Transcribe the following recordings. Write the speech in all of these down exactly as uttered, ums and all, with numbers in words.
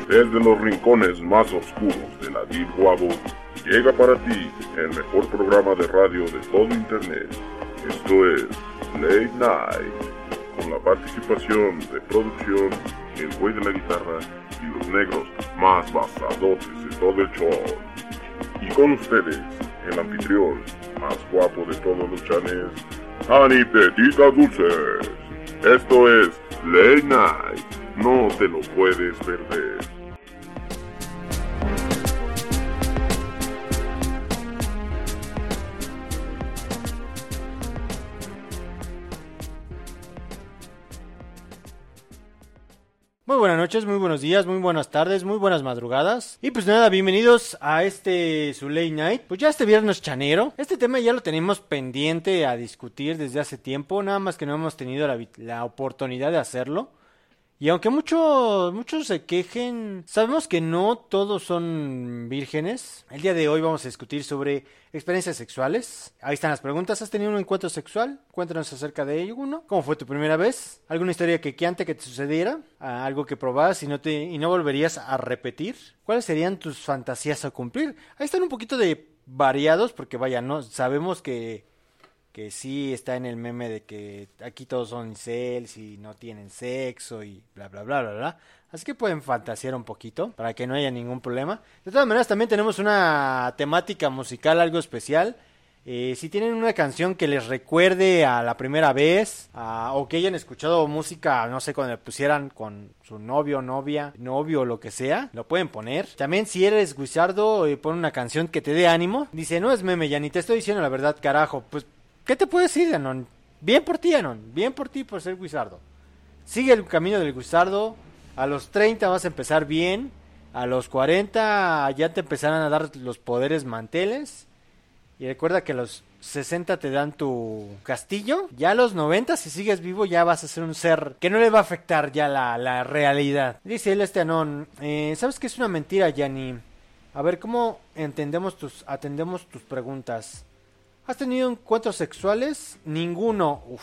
Desde los rincones más oscuros de la Deep Web, llega para ti el mejor programa de radio de todo Internet. Esto es Late Night, con la participación de producción, el güey de la guitarra y los negros más basadotes de todo el show. Y con ustedes, el anfitrión más guapo de todos los chanes, Ani Petita Dulces. Esto es Late Night, no te lo puedes perder. Muy buenas noches, muy buenos días, muy buenas tardes, muy buenas madrugadas. Y pues nada, bienvenidos a este su Late Night. Pues ya este viernes chanero. Este tema ya lo tenemos pendiente a discutir desde hace tiempo. Nada más que no hemos tenido la, la oportunidad de hacerlo. Y aunque muchos muchos se quejen, sabemos que no todos son vírgenes. El día de hoy vamos a discutir sobre experiencias sexuales. Ahí están las preguntas. ¿Has tenido un encuentro sexual? Cuéntanos acerca de ello, uno. ¿Cómo fue tu primera vez? ¿Alguna historia que, que antes que te sucediera? Ah, ¿algo que probabas y no, te, y no volverías a repetir? ¿Cuáles serían tus fantasías a cumplir? Ahí están un poquito de variados porque vaya, no sabemos que... que sí está en el meme de que aquí todos son incels y no tienen sexo y bla bla bla bla bla. Así que pueden fantasear un poquito para que no haya ningún problema. De todas maneras también tenemos una temática musical algo especial. Eh, si tienen una canción que les recuerde a la primera vez a, o que hayan escuchado música, no sé, cuando le pusieran con su novio, novia, novio o lo que sea, lo pueden poner. También si eres guisardo, eh, pon una canción que te dé ánimo. Dice, no es meme, ya ni te estoy diciendo la verdad, carajo. Pues ¿qué te puedo decir, Anon? Bien por ti, Anon. Bien por ti por ser guisardo. Sigue el camino del guisardo. A los treinta vas a empezar bien. A los cuarenta ya te empezarán a dar los poderes manteles. Y recuerda que a los sesenta te dan tu castillo. Ya a los noventa, si sigues vivo, ya vas a ser un ser que no le va a afectar ya la, la realidad. Dice él, este Anon. Eh, ¿Sabes qué es una mentira, Yanni? A ver, ¿cómo entendemos tus, atendemos tus preguntas? ¿Has tenido encuentros sexuales? Ninguno. Uf,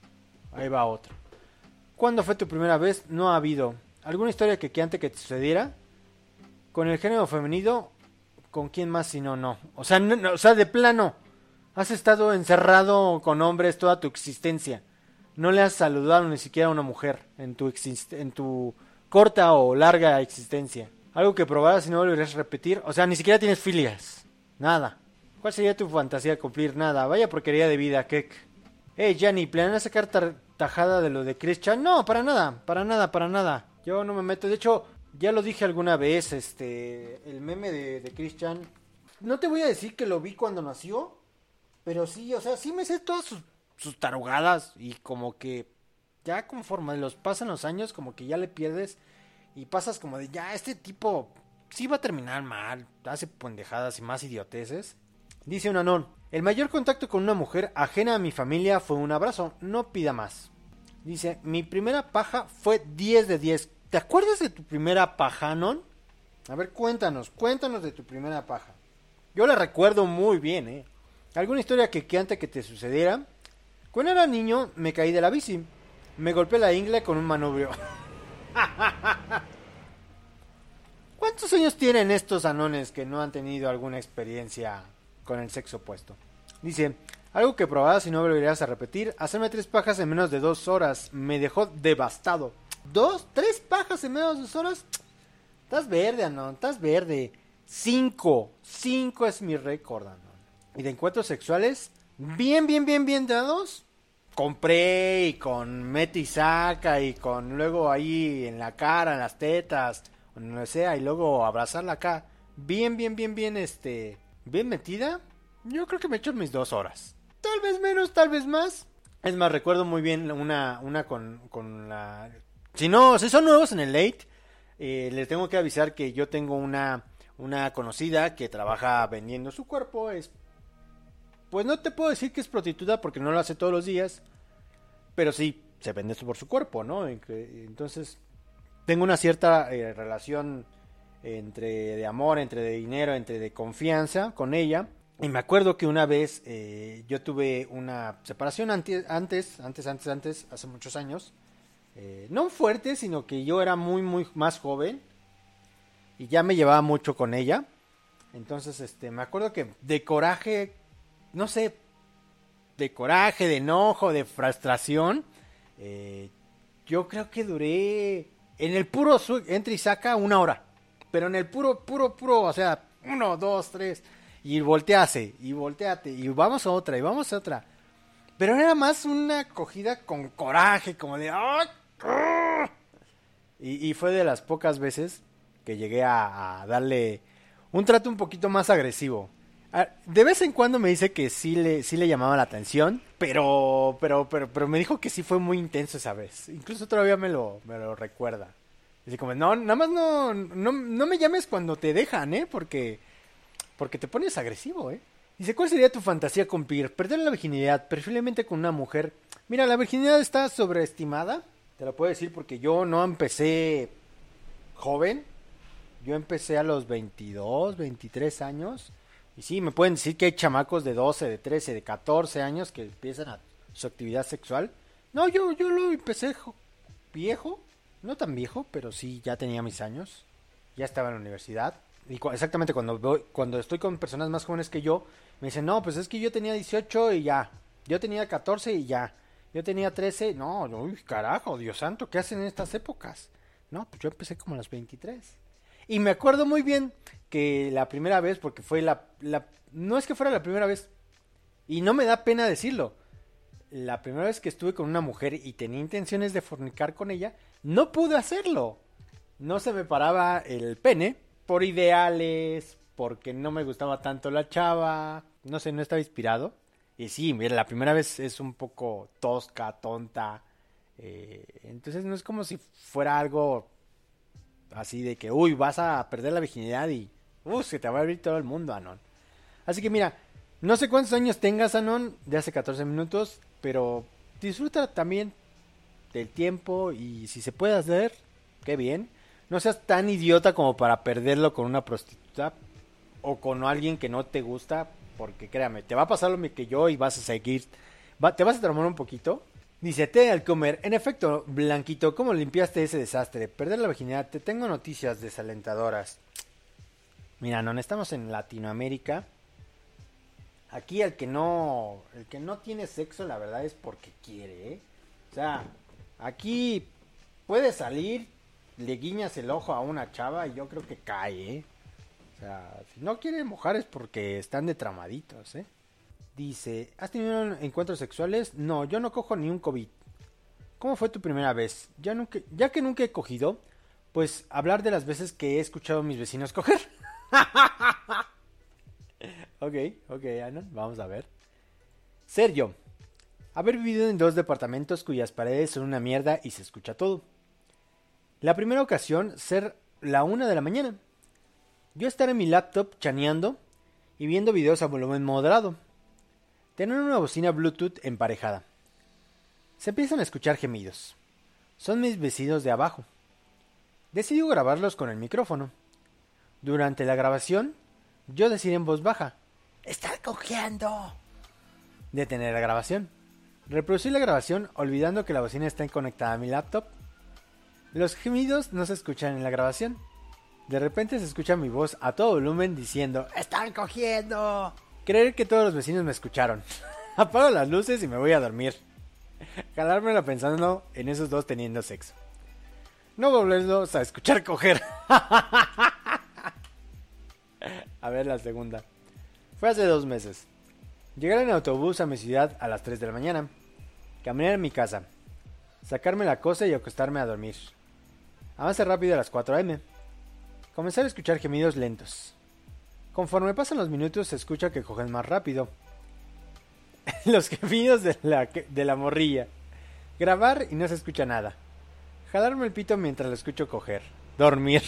ahí va otro. ¿Cuándo fue tu primera vez? No ha habido. ¿Alguna historia que, que antes que te sucediera? ¿Con el género femenino? ¿Con quién más si no, no? O sea, no, no, o sea, de plano. Has estado encerrado con hombres toda tu existencia. No le has saludado ni siquiera a una mujer en tu, exist- en tu corta o larga existencia. Algo que probaras y no volverías a repetir. O sea, ni siquiera tienes filias. Nada. ¿Cuál sería tu fantasía cumplir? Nada, vaya porquería de vida, Kek. Hey, Gianni, ¿planeas sacar tar- tajada de lo de Christian? No, para nada, para nada, para nada. Yo no me meto, de hecho, ya lo dije alguna vez, este, el meme de, de Christian. No te voy a decir que lo vi cuando nació, pero sí, o sea, sí me sé todas sus, sus tarugadas y como que ya conforme los pasan los años, como que ya le pierdes y pasas como de, ya, este tipo sí va a terminar mal, hace pendejadas y más idioteces. Dice un Anon, el mayor contacto con una mujer ajena a mi familia fue un abrazo, no pida más. Dice, mi primera paja fue diez de diez. ¿Te acuerdas de tu primera paja, Anon? A ver, cuéntanos, cuéntanos de tu primera paja. Yo la recuerdo muy bien, ¿eh? ¿Alguna historia que, que antes que te sucediera? Cuando era niño me caí de la bici. Me golpeé la ingle con un manubrio. ¿Cuántos años tienen estos anones que no han tenido alguna experiencia con el sexo opuesto? Dice, algo que probabas y no volverías a repetir, hacerme tres pajas en menos de dos horas, me dejó devastado. ¿Dos? ¿Tres pajas en menos de dos horas? Estás verde, Anon, estás verde. Cinco, cinco es mi récord, Anon. Y de encuentros sexuales, bien, bien, bien, bien dados, compré y con mete y saca y con luego ahí en la cara, en las tetas, o no lo sea, y luego abrazarla acá, bien, bien, bien, bien, este... bien metida, yo creo que me he hecho mis dos horas. Tal vez menos, tal vez más. Es más, recuerdo muy bien una, una con, con la... Si no, si son nuevos en el late, eh, les tengo que avisar que yo tengo una, una conocida que trabaja vendiendo su cuerpo. Es, pues no te puedo decir que es prostituta porque no lo hace todos los días, pero sí, se vende por su cuerpo, ¿no? Entonces, tengo una cierta eh, relación entre de amor, entre de dinero, entre de confianza con ella. Y me acuerdo que una vez eh, yo tuve una separación antes, antes, antes, antes, antes, hace muchos años. Eh, no fuerte, sino que yo era muy, muy más joven. y ya me llevaba mucho con ella. Entonces, este, me acuerdo que de coraje, no sé, de coraje, de enojo, de frustración, eh, yo creo que duré en el puro su- entra y saca una hora. Pero en el puro, puro, puro, o sea, uno, dos, tres, y voltease, y volteate, y vamos a otra, y vamos a otra. Pero era más una acogida con coraje, como de... ¡ah! ¡ah! Y, y fue de las pocas veces que llegué a, a darle un trato un poquito más agresivo. Ah, de vez en cuando me dice que sí le, sí le llamaba la atención, pero, pero, pero, pero me dijo que sí fue muy intenso esa vez. Incluso todavía me lo, me lo recuerda. Dice como, no, nada más no, no, no me llames cuando te dejan, ¿eh? Porque, porque te pones agresivo, ¿eh? Dice, ¿cuál sería tu fantasía con Pierre? Perder la virginidad, preferiblemente con una mujer. Mira, la virginidad está sobreestimada. Te lo puedo decir porque yo no empecé joven. Yo empecé a los veintidós, veintitrés años. Y sí, me pueden decir que hay chamacos de doce, de trece, de catorce años que empiezan a su actividad sexual. No, yo, yo lo empecé jo- viejo. No tan viejo, pero sí, ya tenía mis años. Ya estaba en la universidad. Y cu- exactamente cuando voy, cuando estoy con personas más jóvenes que yo, me dicen, no, pues es que yo tenía dieciocho y ya. Yo tenía catorce y ya. Yo tenía trece. No, uy, carajo, Dios santo, ¿qué hacen en estas épocas? No, pues yo empecé como a los veintitrés. Y me acuerdo muy bien que la primera vez, porque fue la, la... No es que fuera la primera vez. Y no me da pena decirlo. La primera vez que estuve con una mujer y tenía intenciones de fornicar con ella, no pude hacerlo. No se me paraba el pene por ideales, porque no me gustaba tanto la chava, no sé, no estaba inspirado. Y sí, mira, la primera vez es un poco tosca, tonta. Eh, entonces no es como si fuera algo así de que, uy, vas a perder la virginidad y, uy, se te va a abrir todo el mundo, Anon. Así que mira, no sé cuántos años tengas, Anon, de hace catorce minutos, pero disfruta también del tiempo y si se puede hacer, qué bien. No seas tan idiota como para perderlo con una prostituta o con alguien que no te gusta, porque créame, te va a pasar lo mismo que yo y vas a seguir, va, te vas a traumar un poquito. Dice, té al comer, en efecto, Blanquito, ¿cómo limpiaste ese desastre? Perder la virginidad, te tengo noticias desalentadoras. Mira, no, estamos en Latinoamérica. Aquí el que no, el que no tiene sexo, la verdad es porque quiere, ¿eh? O sea, aquí puede salir, le guiñas el ojo a una chava y yo creo que cae, ¿eh? O sea, si no quieren mojar es porque están de tramaditos, ¿eh? Dice, ¿has tenido encuentros sexuales? No, yo no cojo ni un COVID. ¿Cómo fue tu primera vez? Ya, nunca, ya que nunca he cogido, pues hablar de las veces que he escuchado a mis vecinos coger. Ok, ok, Anon, vamos a ver. Sergio, haber vivido en dos departamentos cuyas paredes son una mierda y se escucha todo. La primera ocasión, ser la una de la mañana. Yo estar en mi laptop chaneando y viendo videos a volumen moderado. Tener una bocina Bluetooth emparejada. Se empiezan a escuchar gemidos. Son mis vecinos de abajo. Decido grabarlos con el micrófono. Durante la grabación, yo decir en voz baja, ¡está cogiendo! Detener la grabación. Reproducir la grabación olvidando que la bocina está conectada a mi laptop. Los gemidos no se escuchan en la grabación. De repente se escucha mi voz a todo volumen diciendo, ¡están cogiendo! Creer que todos los vecinos me escucharon. Apago las luces y me voy a dormir. Jalármela pensando en esos dos teniendo sexo. No volverlos a escuchar coger. A ver la segunda. Fue hace dos meses. Llegar en autobús a mi ciudad a las tres de la mañana. Caminar en mi casa. Sacarme la cosa y acostarme a dormir. Avance rápido a las cuatro a eme. Comenzar a escuchar gemidos lentos. Conforme pasan los minutos se escucha que cogen más rápido. Los gemidos de la, de la morrilla. Grabar y no se escucha nada. Jalarme el pito mientras lo escucho coger. Dormir.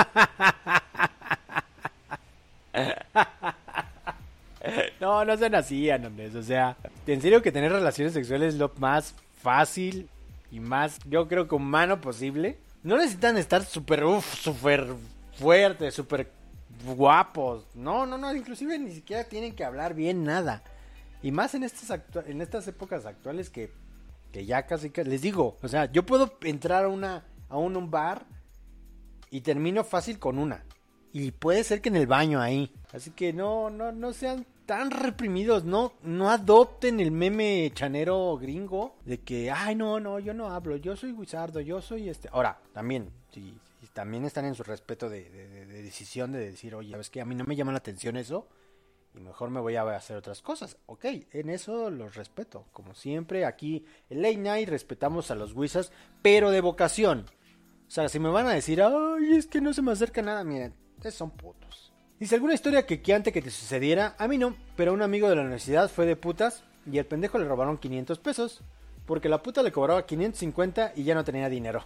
No, no sean así, Anones. O sea, en serio que tener relaciones sexuales es lo más fácil y más, yo creo que humano posible. No necesitan estar súper, uff, súper fuertes, súper guapos. No, no, no, inclusive ni siquiera tienen que hablar bien nada. Y más en estas, actu- en estas épocas actuales que, que ya casi, que les digo, o sea, yo puedo entrar a, una, a un, un bar y termino fácil con una. y puede ser que en el baño ahí. Así que no, no, no sean tan reprimidos, no, no adopten el meme chanero gringo de que, ay, no, no, yo no hablo, yo soy Wizardo, yo soy este. Ahora, también, si, si también están en su respeto de, de, de, de decisión de decir, oye, ¿sabes qué? A mí no me llama la atención eso y mejor me voy a hacer otras cosas. Ok, en eso los respeto. Como siempre, aquí en Late Night respetamos a los Wizards, pero de vocación. O sea, si me van a decir, ay, es que no se me acerca nada, miren, ustedes son putos. Dice, ¿alguna historia quequeante que te sucediera? A mí no, pero un amigo de la universidad fue de putas y al pendejo le robaron quinientos pesos. Porque la puta le cobraba quinientos cincuenta y ya no tenía dinero.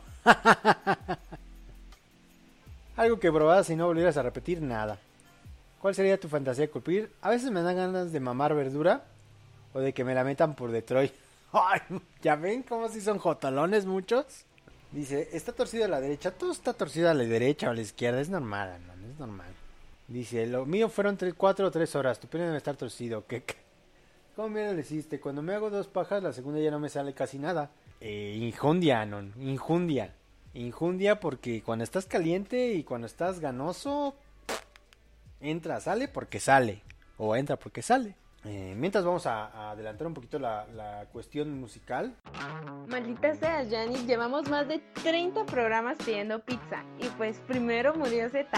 Algo que probabas y no volvieras a repetir nada. ¿Cuál sería tu fantasía de culpir? A veces me dan ganas de mamar verdura o de que me la metan por Detroit. Ay, ¿ya ven cómo si son jotalones muchos? Dice, está torcido a la derecha. Todo está torcido a la derecha o a la izquierda. Es normal, no, es normal. Dice, lo mío fueron cuatro o tres horas. Tu pene debe estar torcido. ¿Qué? ¿Cómo mierda le hiciste? Cuando me hago dos pajas, la segunda ya no me sale casi nada. Eh, injundia, Anon. Injundia. Injundia porque cuando estás caliente y cuando estás ganoso, entra, sale porque sale. O entra porque sale. Eh, mientras vamos a, a adelantar un poquito la, la cuestión musical. Maldita sea, Janis, llevamos más de treinta programas pidiendo pizza. Y pues primero murió Z.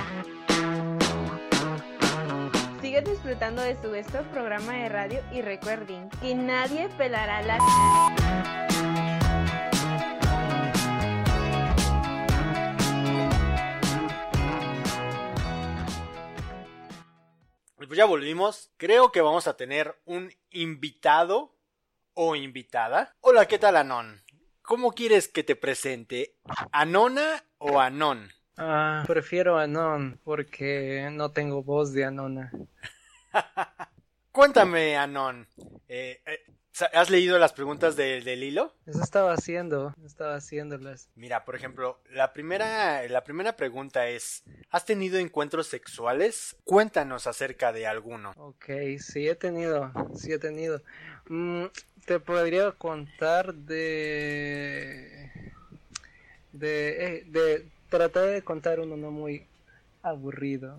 Sigue disfrutando de su besto programa de radio y recuerden que nadie pelará la... Pues ya volvimos. Creo que vamos a tener un invitado o invitada. Hola, ¿qué tal, Anon? ¿Cómo quieres que te presente? ¿Anona o Anon? Ah, prefiero Anon porque no tengo voz de Anona. Cuéntame, Anon. Eh, eh, ¿Has leído las preguntas de, del hilo? Eso estaba haciendo, estaba haciéndolas. Mira, por ejemplo, la primera, la primera pregunta es, ¿has tenido encuentros sexuales? Cuéntanos acerca de alguno. Ok, sí he tenido, sí he tenido. Mm, te podría contar de... De, eh, de... Traté de contar uno no muy aburrido.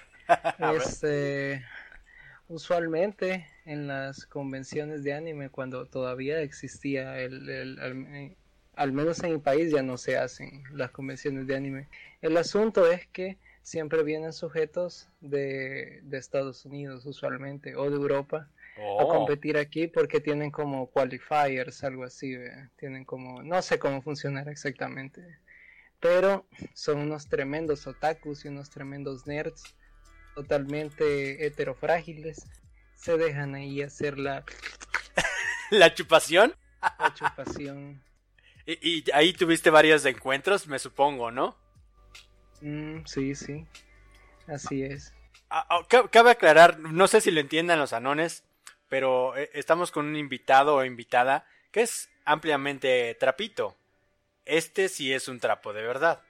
Este... Usualmente en las convenciones de anime, cuando todavía existía el, el, el, al menos en mi país ya no se hacen las convenciones de anime. El asunto es que siempre vienen sujetos de, de Estados Unidos usualmente o de Europa oh. a competir aquí porque tienen como qualifiers, algo así, ¿ve? Tienen como, no sé cómo funcionará exactamente, pero son unos tremendos otakus y unos tremendos nerds totalmente heterofrágiles. Se dejan ahí hacer la... ¿La chupación? La chupación. Y, y ahí tuviste varios encuentros, me supongo, ¿no? Mm, sí, sí. Así es. Ah, oh, cabe aclarar, no sé si lo entiendan los anones, pero estamos con un invitado o invitada que es ampliamente trapito. Este sí es un trapo de verdad.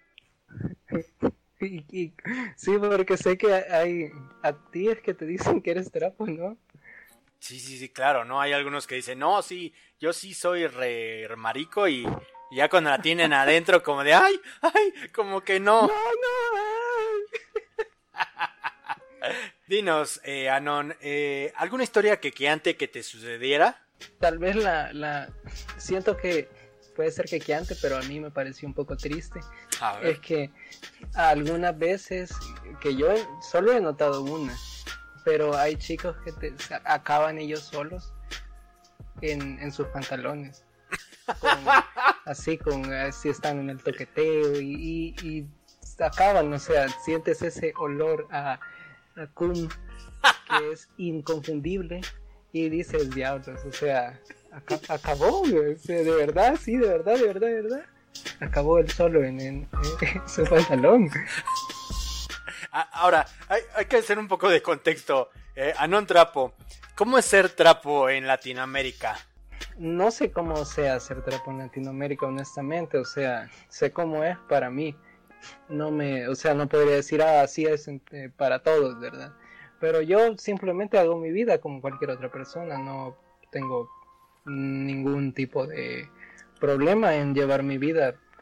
Y, y, sí, porque sé que hay a ti es que te dicen que eres trapo, ¿no? Sí, sí, sí, claro, ¿no? Hay algunos que dicen, no, sí, yo sí soy re, re marico y, y ya cuando la tienen adentro como de, ay, ay, como que no. No, no, ay. Dinos, eh, Anon, eh, ¿alguna historia quequeante que te sucediera? Tal vez la, la, siento que puede ser quequeante, pero a mí me pareció un poco triste. Es que algunas veces, que yo solo he notado una, pero hay chicos que te, acaban ellos solos en, en sus pantalones. Con, así, con así están en el toqueteo y, y, y acaban, o sea, sientes ese olor a, a cum que es inconfundible y dices, diablos, o sea, Ac- acabó, o sea, de verdad, sí, de verdad, de verdad, de verdad. Acabó él solo en, en, en su pantalón. Ahora, hay, hay que hacer un poco de contexto. Eh, Anon Trapo, ¿cómo es ser trapo en Latinoamérica? No sé cómo sea ser trapo en Latinoamérica, honestamente. O sea, sé cómo es para mí. No me, o sea, no podría decir, ah, así es eh, para todos, ¿verdad? Pero yo simplemente hago mi vida como cualquier otra persona. No tengo ningún tipo de problema en llevar mi vida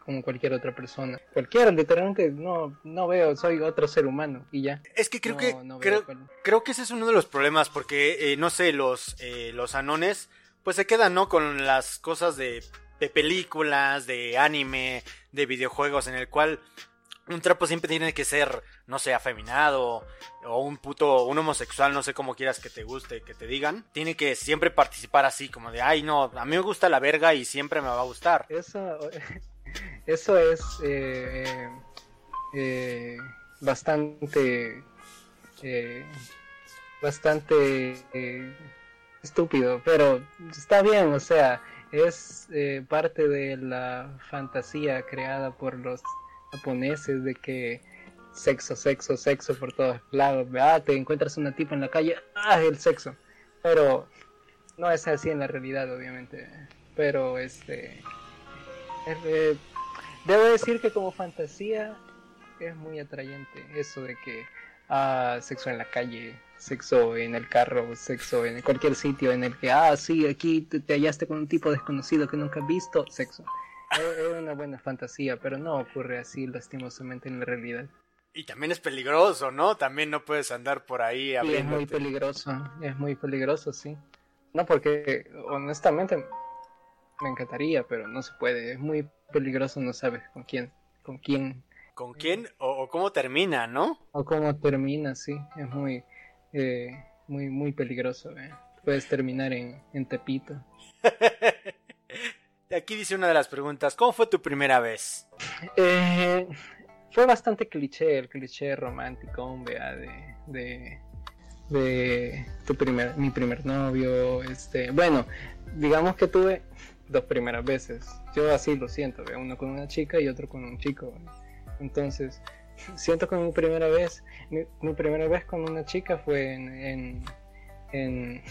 como cualquier otra persona. Cualquiera, literalmente, no, no veo, soy otro ser humano y ya. Es que creo no, que no creo, cuál... creo que ese es uno de los problemas, porque, eh, no sé, los, eh, los anones, pues se quedan, ¿no? Con las cosas de, de películas, de anime, de videojuegos, en el cual un trapo siempre tiene que ser, no sé, afeminado, o un puto, un homosexual, no sé cómo quieras que te guste, que te digan. Tiene que siempre participar así, como de, ay, no, a mí me gusta la verga y siempre me va a gustar. Eso, eso es eh, eh, bastante, eh, bastante eh, estúpido, pero está bien, o sea, es eh, parte de la fantasía creada por los japoneses de que sexo, sexo, sexo por todos lados. Ah, te encuentras una tipa en la calle, ah, el sexo. Pero no es así en la realidad, obviamente. Pero este, eh, debo decir que como fantasía es muy atrayente eso de que ah, sexo en la calle, sexo en el carro, sexo en cualquier sitio en el que, ah, sí, aquí te, te hallaste con un tipo desconocido que nunca has visto, sexo. Es una buena fantasía, pero no ocurre así lastimosamente en la realidad. Y también es peligroso, ¿no? También no puedes andar por ahí abriéndote. Sí, es muy peligroso, es muy peligroso, sí. No, porque honestamente me encantaría, pero no se puede. Es muy peligroso, no sabes con quién, con quién. ¿Con quién? O, o cómo termina, ¿no? O cómo termina, sí. Es muy, eh, muy, muy peligroso. ¿eh? Puedes terminar en, en Tepito. Aquí dice una de las preguntas, ¿cómo fue tu primera vez? Eh, fue bastante cliché, el cliché romántico, hombre, de, de, de tu primer, mi primer novio, este, bueno, digamos que tuve dos primeras veces, yo así lo siento, ¿ve? Uno con una chica y otro con un chico, ¿ve? Entonces, siento que mi primera vez, mi, mi primera vez con una chica fue en, en, en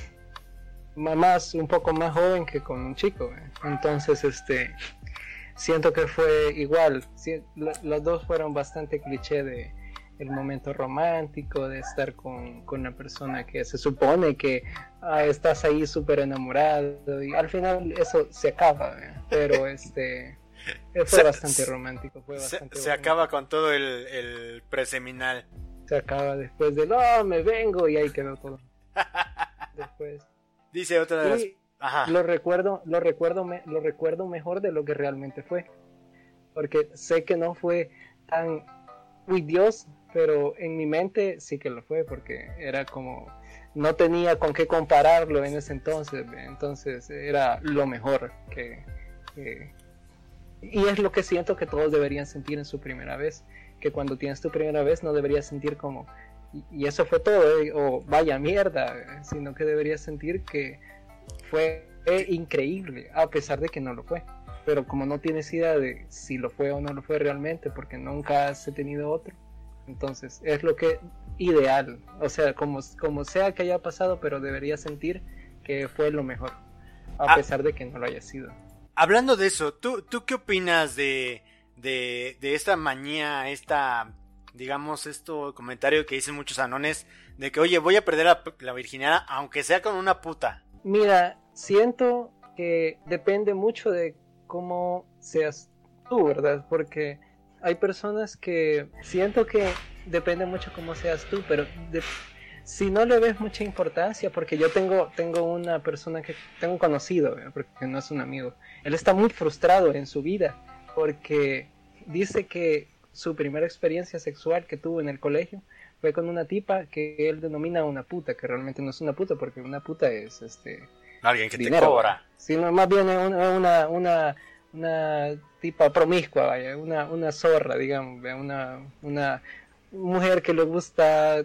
más, un poco más joven que con un chico, ¿eh? Entonces este siento que fue igual, si, lo, los dos fueron bastante cliché de el momento romántico, de estar con, con una persona que se supone que ah, estás ahí súper enamorado y al final eso se acaba, ¿eh? Pero este fue se, bastante romántico, fue bastante se, se acaba con todo el, el preseminal, se acaba después de no, me vengo y ahí quedó todo después. Dice otra de las... Ajá. Lo recuerdo, lo recuerdo, me, lo recuerdo mejor de lo que realmente fue, porque sé que no fue tan, uy Dios, pero en mi mente sí que lo fue, porque era como, no tenía con qué compararlo en ese entonces, entonces era lo mejor que, que, y es lo que siento que todos deberían sentir en su primera vez, que cuando tienes tu primera vez no deberías sentir como y eso fue todo, ¿eh? O vaya mierda, sino que deberías sentir que fue eh, increíble, a pesar de que no lo fue. Pero como no tienes idea de si lo fue o no lo fue realmente, porque nunca has tenido otro, entonces es lo que ideal, o sea, como, como sea que haya pasado, pero deberías sentir que fue lo mejor, a ah, pesar de que no lo haya sido. Hablando de eso, ¿tú, tú qué opinas de, de, de esta manía, esta... digamos, esto comentario que dicen muchos anones de que, oye, voy a perder la, la virginidad aunque sea con una puta? Mira, siento que depende mucho de cómo seas tú, ¿verdad? Porque hay personas que siento que depende mucho cómo seas tú, pero de, si no le ves mucha importancia, porque yo tengo, tengo una persona que tengo un conocido, ¿verdad? Porque no es un amigo, él está muy frustrado en su vida porque dice que su primera experiencia sexual que tuvo en el colegio fue con una tipa que él denomina una puta, que realmente no es una puta, porque una puta es este alguien que dinero, te cobra, sino más bien una una, una, una tipa promiscua, vaya, una, una zorra, digamos, una, una mujer que le gusta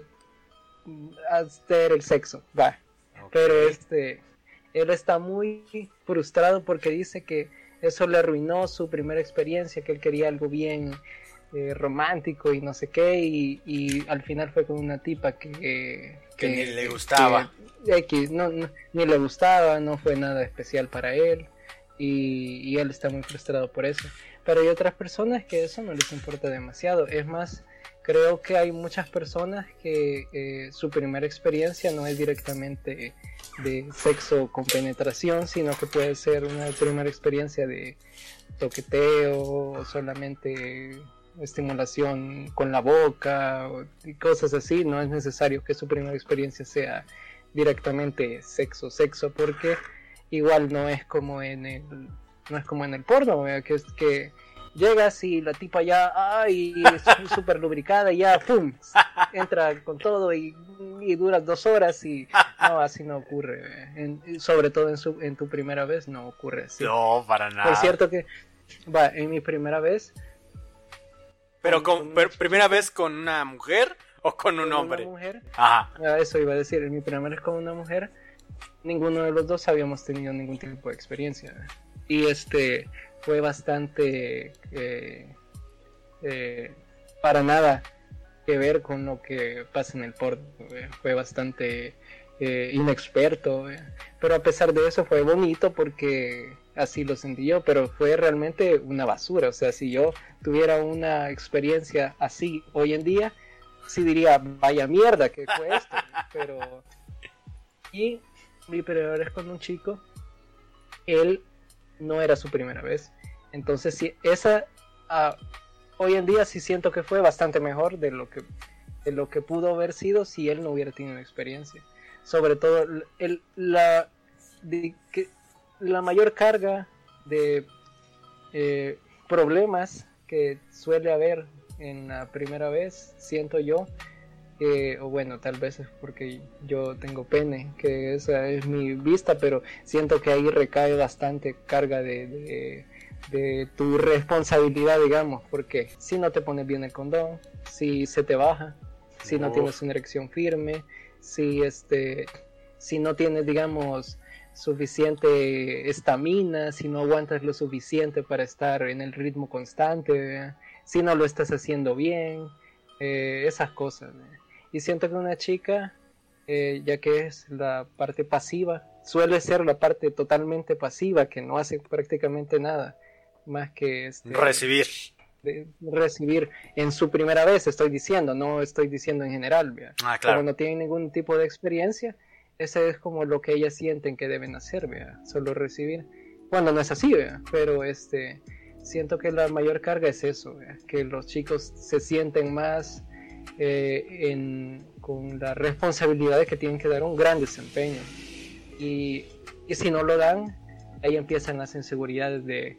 hacer el sexo, va. Okay. Pero este él está muy frustrado porque dice que eso le arruinó su primera experiencia, que él quería algo bien Eh, romántico y no sé qué, y, y al final fue con una tipa que, que, que ni le gustaba, que, que no, no, ni le gustaba, no fue nada especial para él, y, y él está muy frustrado por eso. Pero hay otras personas que eso no les importa demasiado, es más, creo que hay muchas personas que eh, su primera experiencia no es directamente de sexo con penetración, sino que puede ser una primera experiencia de toqueteo o solamente estimulación con la boca y cosas así. No es necesario que su primera experiencia sea directamente sexo, sexo, porque igual no es como en el no es como en el porno, ¿verdad? Que es que llegas y la tipa ya ay es súper lubricada y ya pum entra con todo y, y duras dos horas y no, así no ocurre, en, sobre todo en, su, en tu primera vez no ocurre así. No, para nada. Por cierto que va, en mi primera vez. Pero con, con pero, primera vez con una mujer o con un con hombre. Una mujer. Ajá. Eso iba a decir, en mi primera vez con una mujer, ninguno de los dos habíamos tenido ningún tipo de experiencia. Y este fue bastante eh, eh, para nada que ver con lo que pasa en el porno. Eh, fue bastante eh, inexperto, eh. Pero a pesar de eso fue bonito porque así lo sentí yo, pero fue realmente una basura. O sea, si yo tuviera una experiencia así hoy en día, sí diría, vaya mierda, ¿qué fue esto? Pero y mi primera vez con un chico, él no era su primera vez. Entonces, sí, esa uh, hoy en día sí siento que fue bastante mejor de lo que de lo que pudo haber sido si él no hubiera tenido experiencia. Sobre todo el, la de, que, la mayor carga de eh, problemas que suele haber en la primera vez, siento yo, eh, o bueno, tal vez es porque yo tengo pene, que esa es mi vista, pero siento que ahí recae bastante carga de, de, de tu responsabilidad, digamos, porque si no te pones bien el condón, si se te baja, si no, no tienes una erección firme, si este si no tienes, digamos, suficiente estamina, si no aguantas lo suficiente para estar en el ritmo constante, ¿verdad? Si no lo estás haciendo bien, eh, esas cosas, ¿verdad? Y siento que una chica, eh, ya que es la parte pasiva, suele ser la parte totalmente pasiva, que no hace prácticamente nada más que este, recibir de recibir en su primera vez, estoy diciendo, no estoy diciendo en general, ¿verdad? Ah, claro. Como no tienen ningún tipo de experiencia, ese es como lo que ellas sienten que deben hacer, ¿verdad? Solo recibir, cuando no es así, ¿verdad? Pero este siento que la mayor carga es eso, ¿verdad? Que los chicos se sienten más eh, en, con la responsabilidad de que tienen que dar un gran desempeño, y, y si no lo dan, ahí empiezan las inseguridades de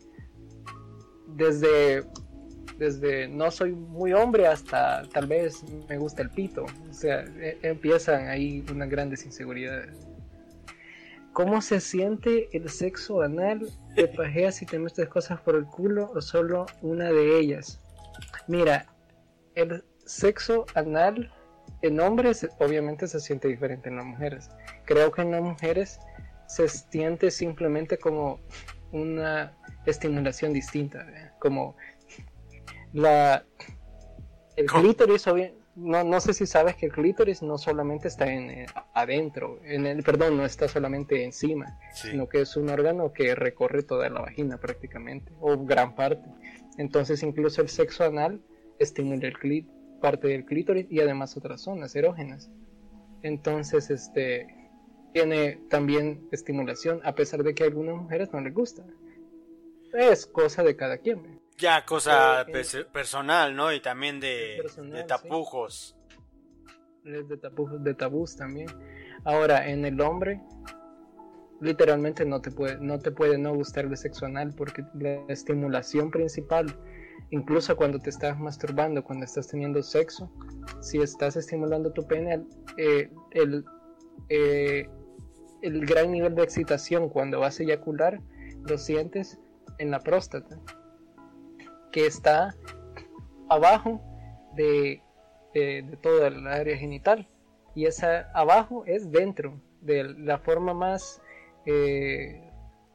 desde desde no soy muy hombre hasta tal vez me gusta el pito. O sea, e- empiezan ahí unas grandes inseguridades. ¿Cómo se siente el sexo anal? ¿Te pajeas si te metes cosas por el culo o solo una de ellas? Mira, el sexo anal en hombres obviamente se siente diferente en las mujeres. Creo que en las mujeres se siente simplemente como una estimulación distinta, ¿eh? Como la el clítoris, no, no sé si sabes que el clítoris no solamente está en, eh, adentro, en el, perdón, no está solamente encima, sí, sino que es un órgano que recorre toda la vagina prácticamente, o gran parte. Entonces incluso el sexo anal estimula el clí, parte del clítoris y además otras zonas erógenas. Entonces este tiene también estimulación, a pesar de que a algunas mujeres no les gusta. Es cosa de cada quien, ¿eh? Ya, cosa eh, pe- personal, ¿no? Y también de, personal, de tapujos. Sí. De tapujos, de tabús también. Ahora, en el hombre, literalmente no te puede no, te puede no gustar el sexo anal, porque la estimulación principal, incluso cuando te estás masturbando, cuando estás teniendo sexo, si estás estimulando tu pene, eh, el, eh, el gran nivel de excitación cuando vas a eyacular, lo sientes en la próstata, que está abajo de, de, de toda el área genital, y esa abajo es dentro de la forma más eh,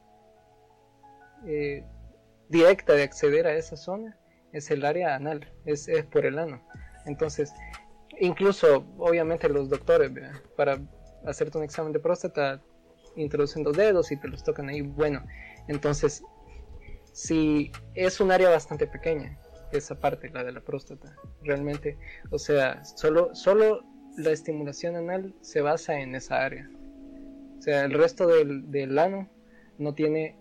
eh, directa de acceder a esa zona, es el área anal, es, es por el ano. Entonces, incluso obviamente los doctores, ¿verdad?, para hacerte un examen de próstata introducen dos dedos y te los tocan ahí. Bueno, entonces si es un área bastante pequeña esa parte, la de la próstata. Realmente, o sea, solo, solo la estimulación anal se basa en esa área. O sea, el resto del, del ano no tiene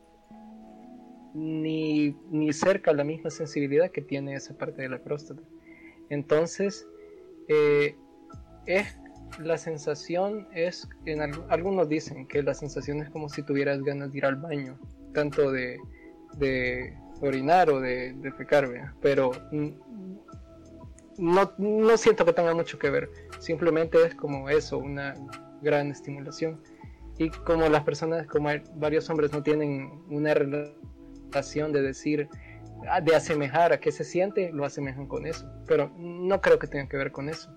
ni, ni cerca la misma sensibilidad que tiene esa parte de la próstata. Entonces, eh, es, la sensación es, en, algunos dicen que la sensación es como si tuvieras ganas de ir al baño, tanto de, de orinar o de, de fecar, ¿verdad? Pero no, no siento que tenga mucho que ver, simplemente es como eso, una gran estimulación. Y como las personas, como hay, varios hombres no tienen una relación de decir, de asemejar a qué se siente, lo asemejan con eso, pero no creo que tenga que ver con eso.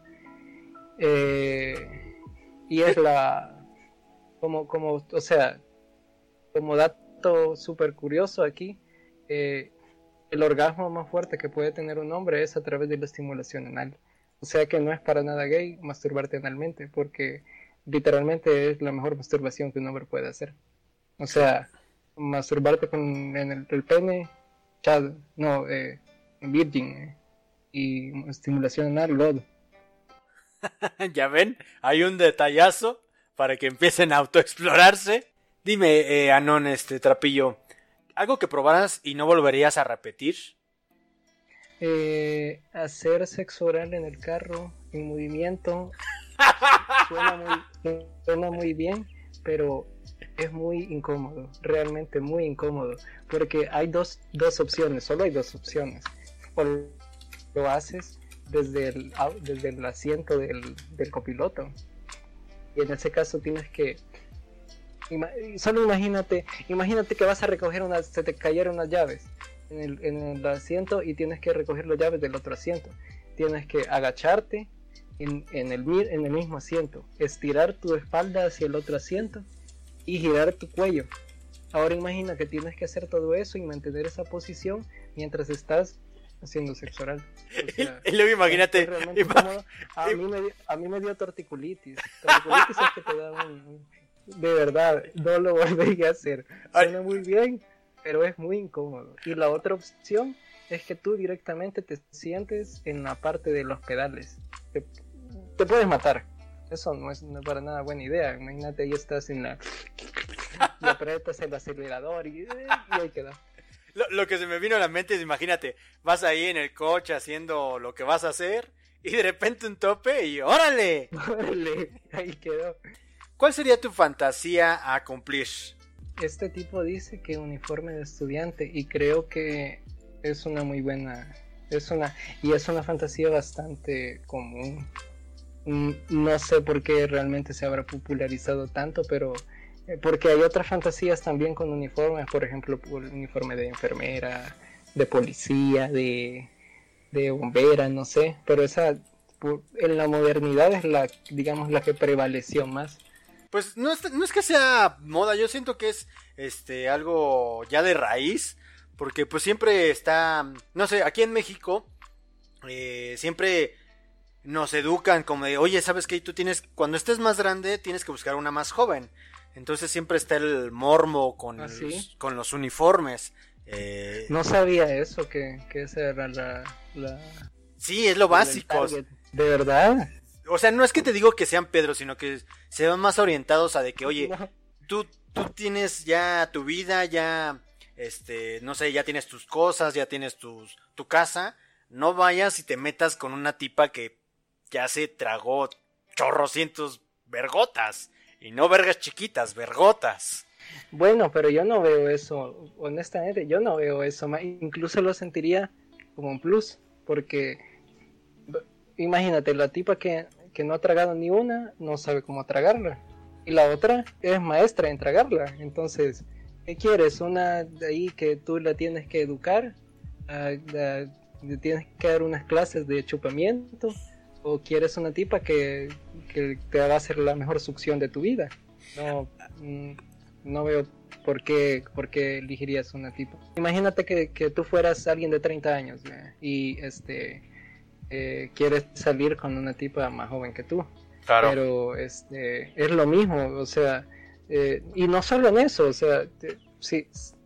Eh, y es la, como, como, o sea, como dato súper curioso aquí, eh, el orgasmo más fuerte que puede tener un hombre es a través de la estimulación anal. O sea que no es para nada gay masturbarte analmente, porque literalmente es la mejor masturbación que un hombre puede hacer. O sea, masturbarte con en el, el pene, chad, no, eh, virgin, eh, y estimulación anal, lodo. Ya ven, hay un detallazo para que empiecen a autoexplorarse. Dime, eh, Anón, este trapillo, ¿algo que probaras y no volverías a repetir? Eh, hacer sexo oral en el carro, en movimiento, suena muy, suena muy bien, pero es muy incómodo, realmente muy incómodo, porque hay dos, dos opciones, solo hay dos opciones. O lo haces desde el, desde el asiento del, del copiloto, y en ese caso tienes que, solo imagínate, imagínate que vas a recoger unas, se te cayeron unas llaves en el, en el asiento y tienes que recoger las llaves del otro asiento. Tienes que agacharte en, en, el, en el mismo asiento, estirar tu espalda hacia el otro asiento y girar tu cuello. Ahora imagina que tienes que hacer todo eso y mantener esa posición mientras estás haciendo sexo oral. O sea, y luego imagínate, ima- a, mí me, a mí me dio torticulitis. Torticulitis es que te da un, un... De verdad, no lo volvería a hacer. Suena muy bien, pero es muy incómodo. Y la otra opción es que tú directamente te sientes en la parte de los pedales. Te, te puedes matar. Eso no es para nada buena idea. Imagínate, ahí estás en la... y apretas el acelerador y, y ahí queda. Lo, lo que se me vino a la mente es, imagínate, vas ahí en el coche haciendo lo que vas a hacer y de repente un tope y ¡órale! ¡Órale! Ahí quedó. ¿Cuál sería tu fantasía a cumplir? Este tipo dice que uniforme de estudiante y creo que es una muy buena, es una, y es una fantasía bastante común. No sé por qué realmente se habrá popularizado tanto, pero porque hay otras fantasías también con uniformes, por ejemplo, el uniforme de enfermera, de policía, de, de bombera, no sé, pero esa en la modernidad es la, digamos, la que prevaleció más. Pues no es, no es que sea moda, yo siento que es este algo ya de raíz, porque pues siempre está, no sé, aquí en México eh, siempre nos educan como de, oye, ¿sabes qué? Tú tienes, cuando estés más grande tienes que buscar una más joven. Entonces siempre está el morbo con, ¿Ah, los, sí? con los uniformes. Eh... No sabía eso, que, que esa era la, la... Sí, es lo básico. ¿De verdad? O sea, no es que te digo que sean Pedro, sino que se van más orientados a de que, oye, No. tú, tú tienes ya tu vida, ya, este, no sé, ya tienes tus cosas, ya tienes tus, tu casa. No vayas y te metas con una tipa que ya se tragó chorrocientos vergotas. Y no vergas chiquitas, vergotas. Bueno, pero yo no veo eso, honestamente, yo no veo eso, incluso lo sentiría como un plus, porque imagínate, la tipa que, que no ha tragado ni una, no sabe cómo tragarla, y la otra es maestra en tragarla, entonces, ¿qué quieres? Una de ahí que tú la tienes que educar, uh, uh, le tienes que dar unas clases de chupamiento, o quieres una tipa que, que te va a hacer la mejor succión de tu vida. No, no veo por qué, por qué elegirías una tipa. Imagínate que, que tú fueras alguien de treinta años, ¿eh? y este eh, quieres salir con una tipa más joven que tú. Claro. Pero este es lo mismo, o sea, eh, y no solo en eso, o sea, te, sí,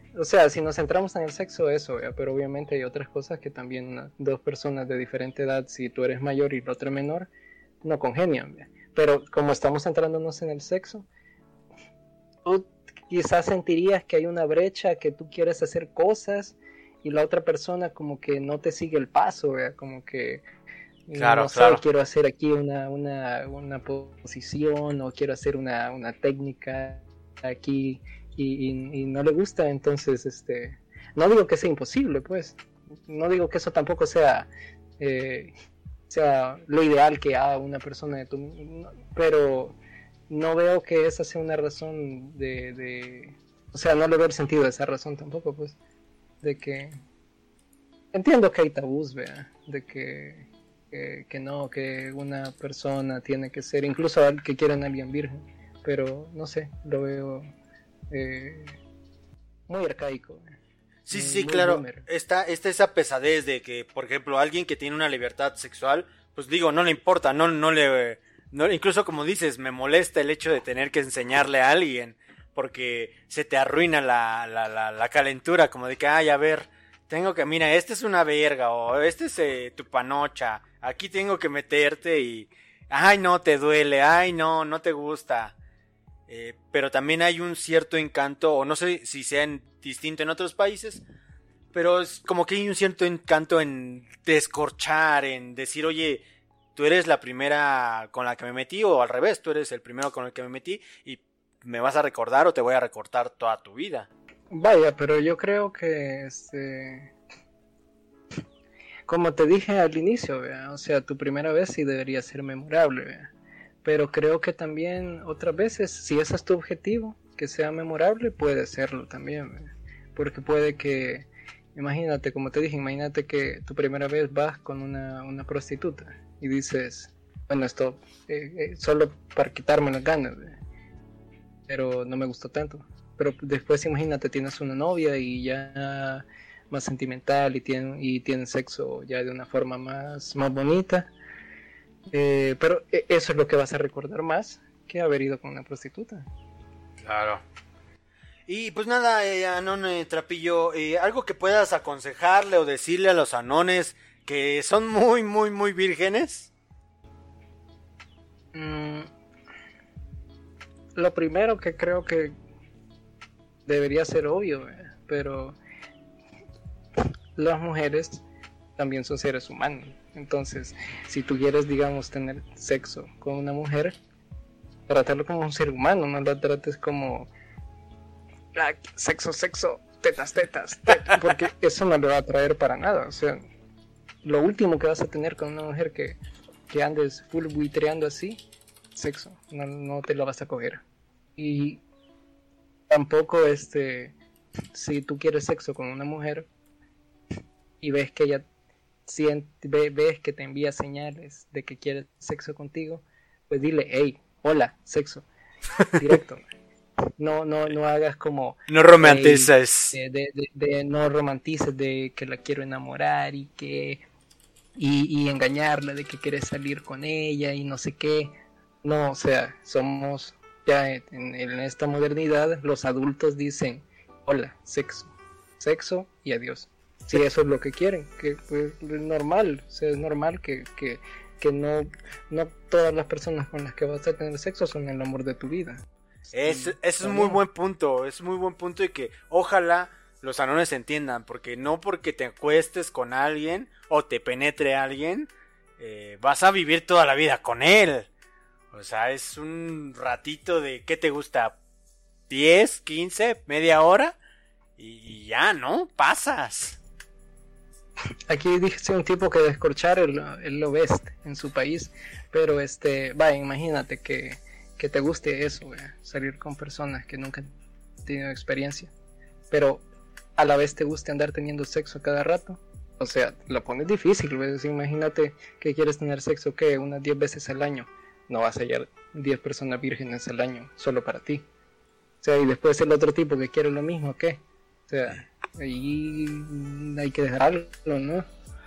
o sea, si nos centramos en el sexo, eso, ¿vea? Pero obviamente hay otras cosas que también uh, dos personas de diferente edad, si tú eres mayor y la otra menor, no congenian, ¿vea? Pero como estamos centrándonos en el sexo, tú quizás sentirías que hay una brecha, que tú quieres hacer cosas y la otra persona como que no te sigue el paso, ¿vea? Como que claro, no sé, claro. quiero hacer aquí una, una, una posición o quiero hacer una, una técnica aquí y, y, y no le gusta, entonces este no digo que sea imposible, pues no digo que eso tampoco sea eh, sea lo ideal que haga una persona de tu, no, pero no veo que esa sea una razón de, de o sea, no le veo el sentido de esa razón tampoco, pues de que entiendo que hay tabús, vea, de que, que que no, que una persona tiene que ser, incluso que quieran a alguien virgen, pero no sé, lo veo eh, muy arcaico. Sí, muy, sí, muy claro. boomer. Está, está esa pesadez de que, por ejemplo, alguien que tiene una libertad sexual, pues digo, no le importa, no, no le, no, incluso como dices, me molesta el hecho de tener que enseñarle a alguien, porque se te arruina la, la, la, la calentura, como de que, ay, a ver, tengo que, mira, este es una verga, o este es eh, tu panocha, aquí tengo que meterte y, ay, no, te duele, ay, no, no te gusta. Eh, pero también hay un cierto encanto, o no sé si sea en, distinto en otros países, pero es como que hay un cierto encanto en descorchar, en decir, oye, tú eres la primera con la que me metí, o al revés, tú eres el primero con el que me metí, y me vas a recordar o te voy a recortar toda tu vida. Vaya, pero yo creo que este como te dije al inicio, ¿vea? O sea, tu primera vez sí debería ser memorable, ¿vea? Pero creo que también otras veces, si ese es tu objetivo, que sea memorable, puede serlo también, ¿vea? Porque puede que, imagínate, como te dije, imagínate que tu primera vez vas con una, una prostituta y dices, bueno, esto eh, eh, solo para quitarme las ganas, ¿vea? Pero no me gustó tanto. Pero después imagínate, tienes una novia y ya más sentimental y tienen, y tienen sexo ya de una forma más, más bonita. Eh, pero eso es lo que vas a recordar más que haber ido con una prostituta. Claro. Y pues nada, eh, Anón eh, Trapillo, eh, algo que puedas aconsejarle o decirle a los anones que son muy, muy, muy vírgenes. Mm, lo primero que creo que debería ser obvio, ¿eh? Pero las mujeres también son seres humanos. Entonces, si tú quieres, digamos, tener sexo con una mujer, tratarlo como un ser humano, no lo trates como ah, sexo, sexo, tetas, tetas, tetas, porque eso no le va a traer para nada. O sea, lo último que vas a tener con una mujer que, que andes full buitreando así, sexo, no, no te lo vas a coger. Y tampoco, este, si tú quieres sexo con una mujer y ves que ella siente, ve, ves que te envía señales de que quiere sexo contigo, pues dile, hey, hola, sexo, directo. No, no, no hagas como no romantices, de, de, de, de, no romantices de que la quiero enamorar y que y, y engañarla de que quieres salir con ella y no sé qué. No, o sea, somos ya en, en esta modernidad, los adultos dicen, hola, sexo, sexo y adiós. Si eso es lo que quieren, que pues, es normal, o sea, es normal que, que, que no, no todas las personas con las que vas a tener sexo son el amor de tu vida. Es, eso es muy buen punto, es muy buen punto y que ojalá los anones entiendan, porque no porque te acuestes con alguien o te penetre alguien, eh, vas a vivir toda la vida con él. O sea, es un ratito de, ¿qué te gusta? ¿diez, quince, media hora? Y, y ya, ¿no? Pasas. Aquí dice un tipo que descorchar el, el lo best en su país, pero este, vaya, imagínate que, que te guste eso, wey, salir con personas que nunca han tenido experiencia, pero a la vez te guste andar teniendo sexo cada rato. O sea, lo pones difícil, wey. Imagínate que quieres tener sexo, ¿qué? Unas diez veces al año. No vas a hallar diez personas vírgenes al año solo para ti. O sea, y después el otro tipo que quiere lo mismo, ¿qué? O sea, ahí hay que dejarlo, ¿no?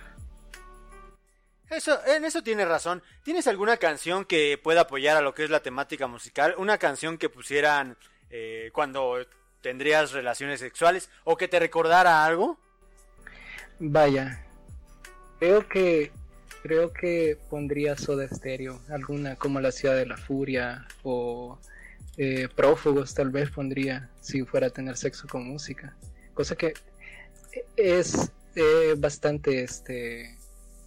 Eso, en eso tienes razón. ¿Tienes alguna canción que pueda apoyar a lo que es la temática musical? Una canción que pusieran eh, cuando tendrías relaciones sexuales o que te recordara algo? Vaya, creo que creo que pondría Soda Stereo, alguna como La Ciudad de la Furia o eh, Prófugos tal vez pondría si fuera a tener sexo con música, cosa que es eh, bastante este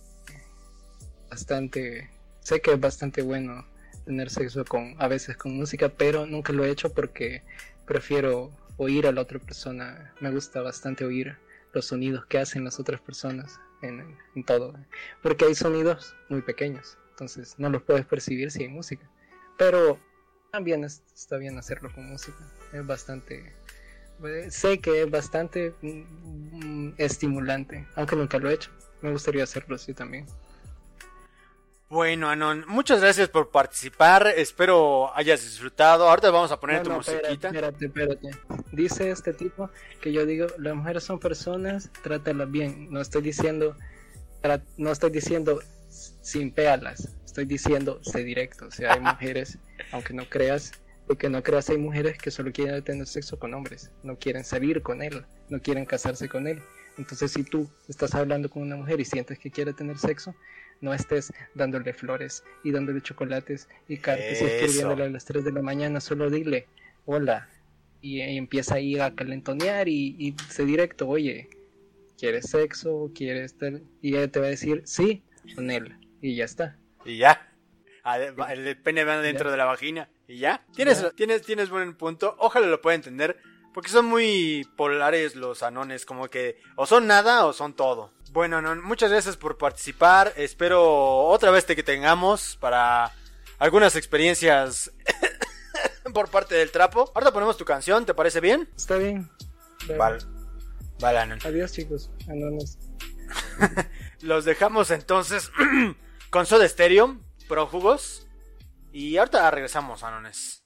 bastante sé que es bastante bueno tener sexo con a veces con música, pero nunca lo he hecho porque prefiero oír a la otra persona. Me gusta bastante oír los sonidos que hacen las otras personas en, en todo, porque hay sonidos muy pequeños, entonces no los puedes percibir si hay música, pero también es, está bien hacerlo con música. Es bastante sé que es bastante mm, estimulante, aunque nunca lo he hecho. Me gustaría hacerlo así también. Bueno, Anon, muchas gracias por participar, espero hayas disfrutado. Ahorita vamos a poner no, tu no, musiquita. Espérate, espérate, espérate. Dice este tipo que yo digo, las mujeres son personas, trátalas bien. No estoy diciendo, tra- no estoy diciendo simpéalas, estoy diciendo sé directo. O sea, hay mujeres, aunque no creas, porque no creas, hay mujeres que solo quieren tener sexo con hombres, no quieren salir con él, no quieren casarse con él. Entonces, si tú estás hablando con una mujer y sientes que quiere tener sexo, no estés dándole flores y dándole chocolates y cartas y escribiéndole a las tres de la mañana. Solo dile hola y, y empieza ahí a calentonear y, y sé directo. Oye, ¿quieres sexo? ¿Quieres tal? Y ella te va a decir sí con él y ya está. Y ya, el pene va dentro ya de la vagina y ya. Tienes, ya. tienes, tienes buen punto. Ojalá lo pueda entender, porque son muy polares los anones, como que o son nada o son todo. Bueno, Anon, muchas gracias por participar. Espero otra vez te que tengamos para algunas experiencias por parte del trapo. Ahorita ponemos tu canción, ¿te parece bien? Está bien. Vale, vale, Anon. Adiós, chicos, anones. Los dejamos entonces con Soda Stereo, Prófugos. Y ahorita regresamos, Anones.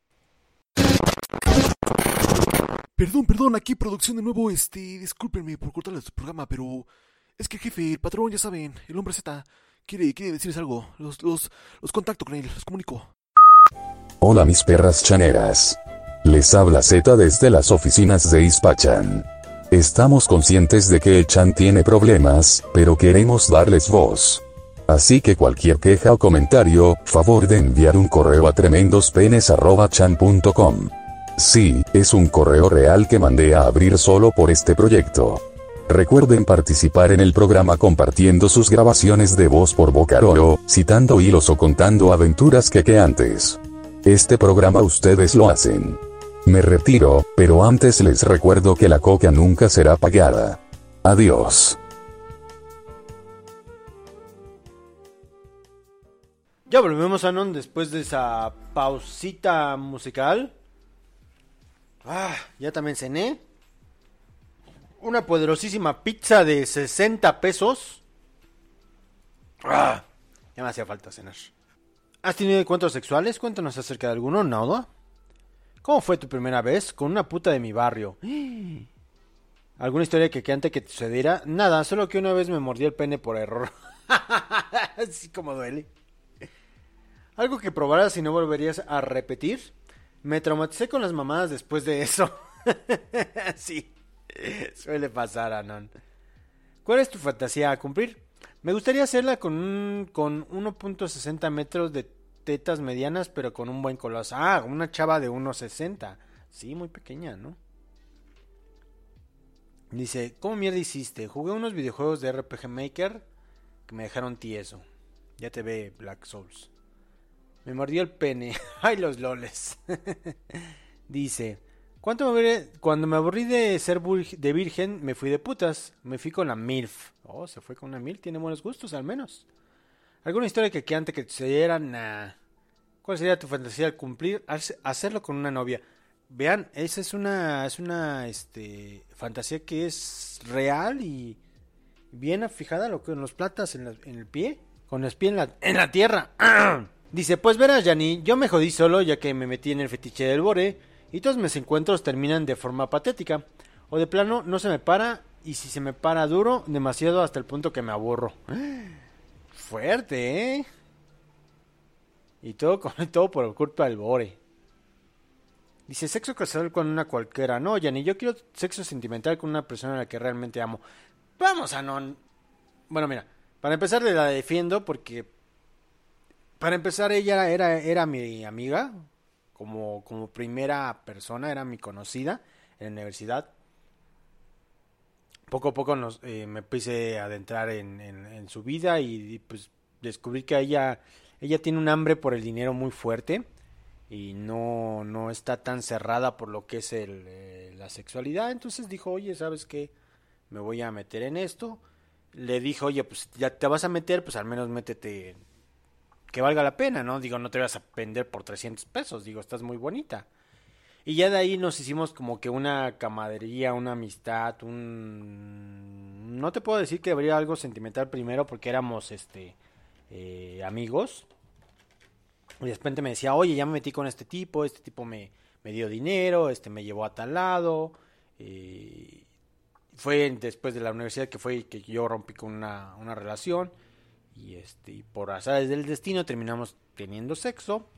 Perdón, perdón, aquí producción de nuevo, este, discúlpenme por cortarles su programa, pero es que el jefe, el patrón, ya saben, el hombre Z, quiere, quiere decirles algo, los, los, los contacto con él, los comunico. Hola mis perras chaneras. Les habla Z desde las oficinas de Ispachan. Estamos conscientes de que el Chan tiene problemas, pero queremos darles voz. Así que cualquier queja o comentario, favor de enviar un correo a tremendospenes arroba chan punto com. Sí, es un correo real que mandé a abrir solo por este proyecto. Recuerden participar en el programa compartiendo sus grabaciones de voz por Bocaroro, citando hilos o contando aventuras quequeantes. Este programa ustedes lo hacen. Me retiro, pero antes les recuerdo que la coca nunca será pagada. Adiós. Ya volvemos, Anon, después de esa pausita musical. Ah, ya también cené. Una poderosísima pizza de sesenta pesos. Ah, ya me hacía falta cenar. ¿Has tenido encuentros sexuales? Cuéntanos acerca de alguno, ¿no? ¿Cómo fue tu primera vez con una puta de mi barrio? ¿Alguna historia que, que antes que te sucediera? Nada, solo que una vez me mordí el pene por error. Así como duele. ¿Algo que probaras y no volverías a repetir? Me traumaticé con las mamadas después de eso. Sí, suele pasar, Anon. ¿Cuál es tu fantasía a cumplir? Me gustaría hacerla con un con uno punto sesenta metros de tetas medianas, pero con un buen coloso. Ah, una chava de uno sesenta. Sí, muy pequeña, ¿no? Dice, ¿cómo mierda hiciste? Jugué unos videojuegos de R P G Maker que me dejaron tieso. Ya te ve, Black Souls. Me mordió el pene. Ay, los loles. Dice, ¿cuánto me aburrí? Cuando me aburrí de ser de virgen, me fui de putas. Me fui con la MILF. Oh, se fue con una MILF. Tiene buenos gustos, al menos. ¿Alguna historia que, que antes que te sucediera? Nah. ¿Cuál sería tu fantasía al cumplir? Hacerlo con una novia. Vean, esa es una, es una este, fantasía que es real y bien fijada lo que en los platas en, la, en el pie. Con los pies en la, en la tierra. Dice, pues verás, Yanni, yo me jodí solo ya que me metí en el fetiche del bore y todos mis encuentros terminan de forma patética. O de plano no se me para y si se me para duro, demasiado hasta el punto que me aburro. Fuerte, ¿eh? Y todo, con, todo por culpa del bore. Dice, sexo casual con una cualquiera. No, Yanni, yo quiero sexo sentimental con una persona a la que realmente amo. Vamos, Anon. Bueno, mira, para empezar la defiendo porque... Para empezar, ella era, era mi amiga. Como, como primera persona, era mi conocida en la universidad. Poco a poco nos, eh, me empecé a adentrar en, en, en su vida y, y pues descubrí que ella, ella tiene un hambre por el dinero muy fuerte. Y no, no está tan cerrada por lo que es el, eh, la sexualidad. Entonces dijo, oye, ¿sabes qué? Me voy a meter en esto. Le dijo, oye, pues ya te vas a meter, pues al menos métete que valga la pena, ¿no? Digo, no te vas a vender por trescientos pesos. Digo, estás muy bonita. Y ya de ahí nos hicimos como que una camaradería, una amistad, un... No te puedo decir que habría algo sentimental primero porque éramos, este, eh, amigos. Y de repente me decía, oye, ya me metí con este tipo, este tipo me, me dio dinero, este me llevó a tal lado. Eh, fue después de la universidad que fue que yo rompí con una, una relación. Y este y por azares del destino terminamos teniendo sexo.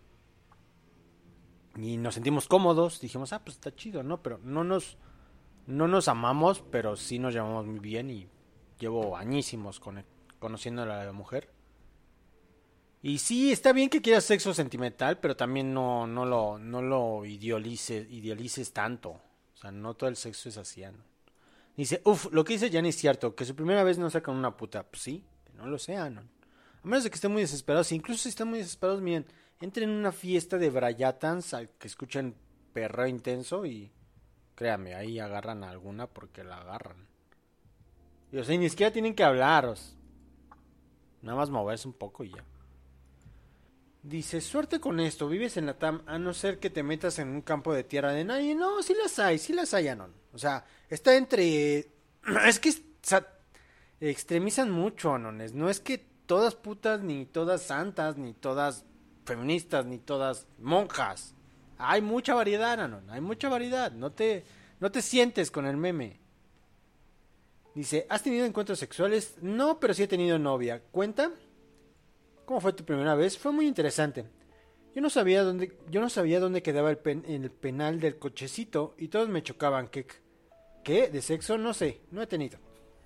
Y nos sentimos cómodos. Dijimos, ah, pues está chido, ¿no? Pero no nos, no nos amamos, pero sí nos llevamos muy bien. Y llevo añísimos con, conociendo a la mujer. Y sí, está bien que quieras sexo sentimental, pero también no, no lo, no lo idealices, idealices tanto. O sea, no todo el sexo es así, ¿no? Dice, uff, lo que dice Yanni es cierto, que su primera vez no sacan una puta. Pues sí, que no lo sean, ¿no? A menos de que estén muy desesperados. Incluso si están muy desesperados, miren, entren en una fiesta de Brayatans al que escuchen perreo intenso y créanme, ahí agarran a alguna porque la agarran. Y o sea, ni siquiera tienen que hablar, o sea, nada más moverse un poco y ya. Dice, suerte con esto, vives en la T A M, a no ser que te metas en un campo de tierra de nadie. No, sí las hay, sí las hay, Anon. O sea, está entre... Es que o sea, extremizan mucho, Anones. No es que todas putas, ni todas santas, ni todas feministas, ni todas monjas. Hay mucha variedad, Anon, hay mucha variedad. No te, no te sientes con el meme. Dice, ¿has tenido encuentros sexuales? No, pero sí he tenido novia. ¿Cuenta? ¿Cómo fue tu primera vez? Fue muy interesante. Yo no sabía dónde, yo no sabía dónde quedaba el, pen, el penal del cochecito y todos me chocaban. ¿Qué? ¿Qué? ¿De sexo? No sé, no he tenido.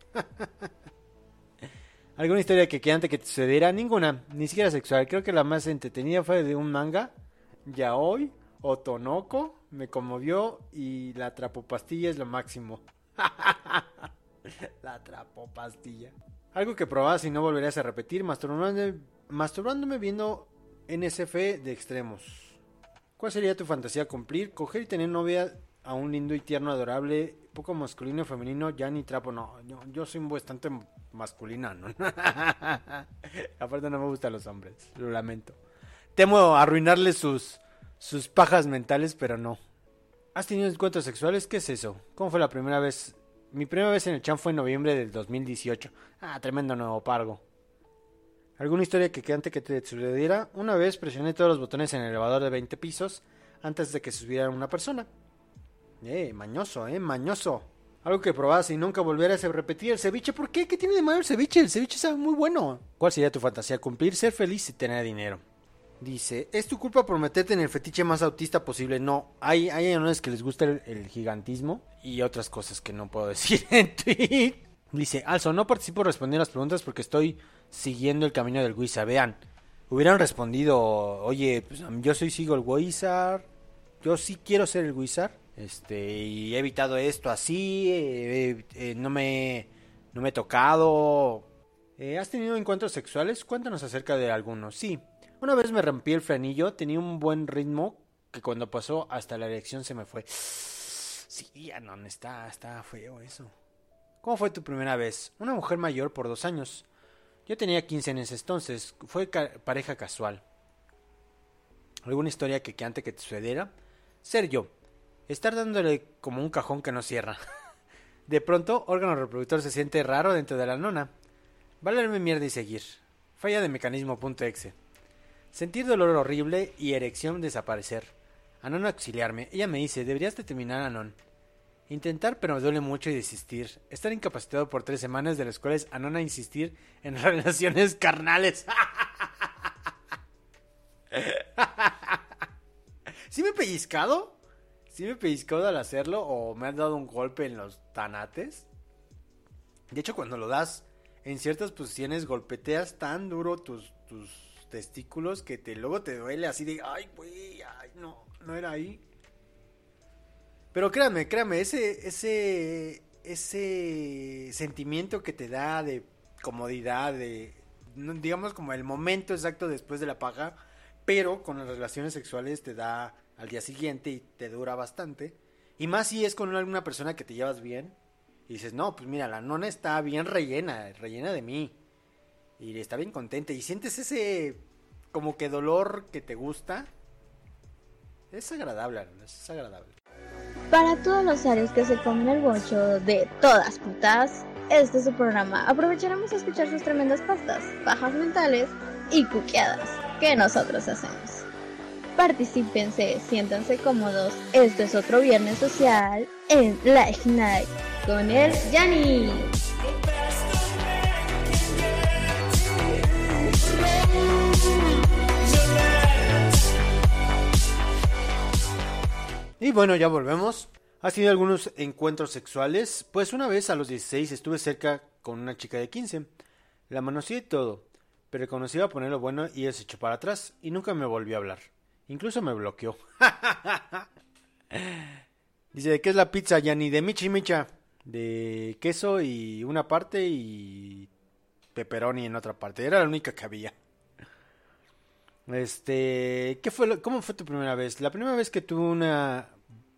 ¿Alguna historia que, que antes que te sucediera? Ninguna, ni siquiera sexual. Creo que la más entretenida fue de un manga, Yaoi o Tonoko, me conmovió y la trapopastilla es lo máximo. La trapopastilla. Algo que probabas y no volverías a repetir, masturbándome, masturbándome viendo N S F de extremos. ¿Cuál sería tu fantasía a cumplir? Coger y tener novia a un lindo y tierno, adorable, poco masculino, femenino, ya ni trapo, no. Yo, yo soy bastante masculina, ¿no? Aparte no me gustan los hombres, lo lamento. Temo arruinarles sus, sus pajas mentales, pero no. ¿Has tenido encuentros sexuales? ¿Qué es eso? ¿Cómo fue la primera vez? Mi primera vez en el Chan fue en noviembre del dos mil dieciocho. Ah, tremendo nuevo pargo. ¿Alguna historia que, que antes que te sucediera? Una vez presioné todos los botones en el elevador de veinte pisos antes de que subiera una persona. Eh, mañoso, eh, mañoso. Algo que probabas y nunca volvieras a repetir el ceviche. ¿Por qué? ¿Qué tiene de malo el ceviche? El ceviche sabe muy bueno. ¿Cuál sería tu fantasía? Cumplir, ser feliz y tener dinero. Dice, ¿es tu culpa por meterte en el fetiche más autista posible? No, hay, hay anones que les gusta el, el gigantismo y otras cosas que no puedo decir en tweet. Dice, also, no participo respondiendo las preguntas porque estoy siguiendo el camino del Wizard. Vean, hubieran respondido, oye, pues, yo soy sigo el Wizard, yo sí quiero ser el Wizard, este, y he evitado esto así, eh, eh, no me, no me he tocado. Eh, ¿Has tenido encuentros sexuales? Cuéntanos acerca de algunos. Sí. Una vez me rompí el frenillo, tenía un buen ritmo que cuando pasó hasta la erección se me fue. Sí, no, está, está feo eso. ¿Cómo fue tu primera vez? Una mujer mayor por dos años. Yo tenía quince en ese entonces, fue ca- pareja casual. ¿Alguna historia que, que antes que te sucediera? Ser yo, estar dándole como un cajón que no cierra. De pronto, órgano reproductor se siente raro dentro de la nona. Valerme mierda y seguir. Falla de mecanismo.exe. Sentir dolor horrible y erección desaparecer. Anon auxiliarme. Ella me dice, deberías de terminar, Anon. Intentar, pero me duele mucho y desistir. Estar incapacitado por tres semanas, de las cuales Anon a insistir en relaciones carnales. ¿Sí me he pellizcado? sí me he pellizcado al hacerlo o me han dado un golpe en los tanates. De hecho, cuando lo das en ciertas posiciones, golpeteas tan duro tus, tus testículos que te luego te duele así de, ay, güey, ay, no, no era ahí. Pero créanme, créanme, ese, ese, ese sentimiento que te da de comodidad, de, digamos como el momento exacto después de la paja, pero con las relaciones sexuales te da al día siguiente y te dura bastante. Y más si es con alguna persona que te llevas bien y dices, no, pues mira, la nona está bien rellena, rellena de mí. Y está bien contenta y sientes ese como que dolor que te gusta. Es agradable, es agradable. Para todos los arios que se comen el bocho de todas putas, este es su programa. Aprovecharemos a escuchar sus tremendas pastas, pajas mentales y cuqueadas que nosotros hacemos. Particípense, siéntanse cómodos. Esto es otro viernes social en Late Night con el Yanni. Y bueno, ya volvemos. ¿Has tenido algunos encuentros sexuales? Pues una vez a los dieciséis estuve cerca con una chica de quince. La manoseé y todo, pero cuando se iba a poner lo bueno y ella se echó para atrás y nunca me volvió a hablar. Incluso me bloqueó. Dice, ¿de qué es la pizza, Yanni? De micha y micha. De queso y una parte y pepperoni en otra parte. Era la única que había. Este, ¿qué fue lo, ¿cómo fue tu primera vez? La primera vez que tuve una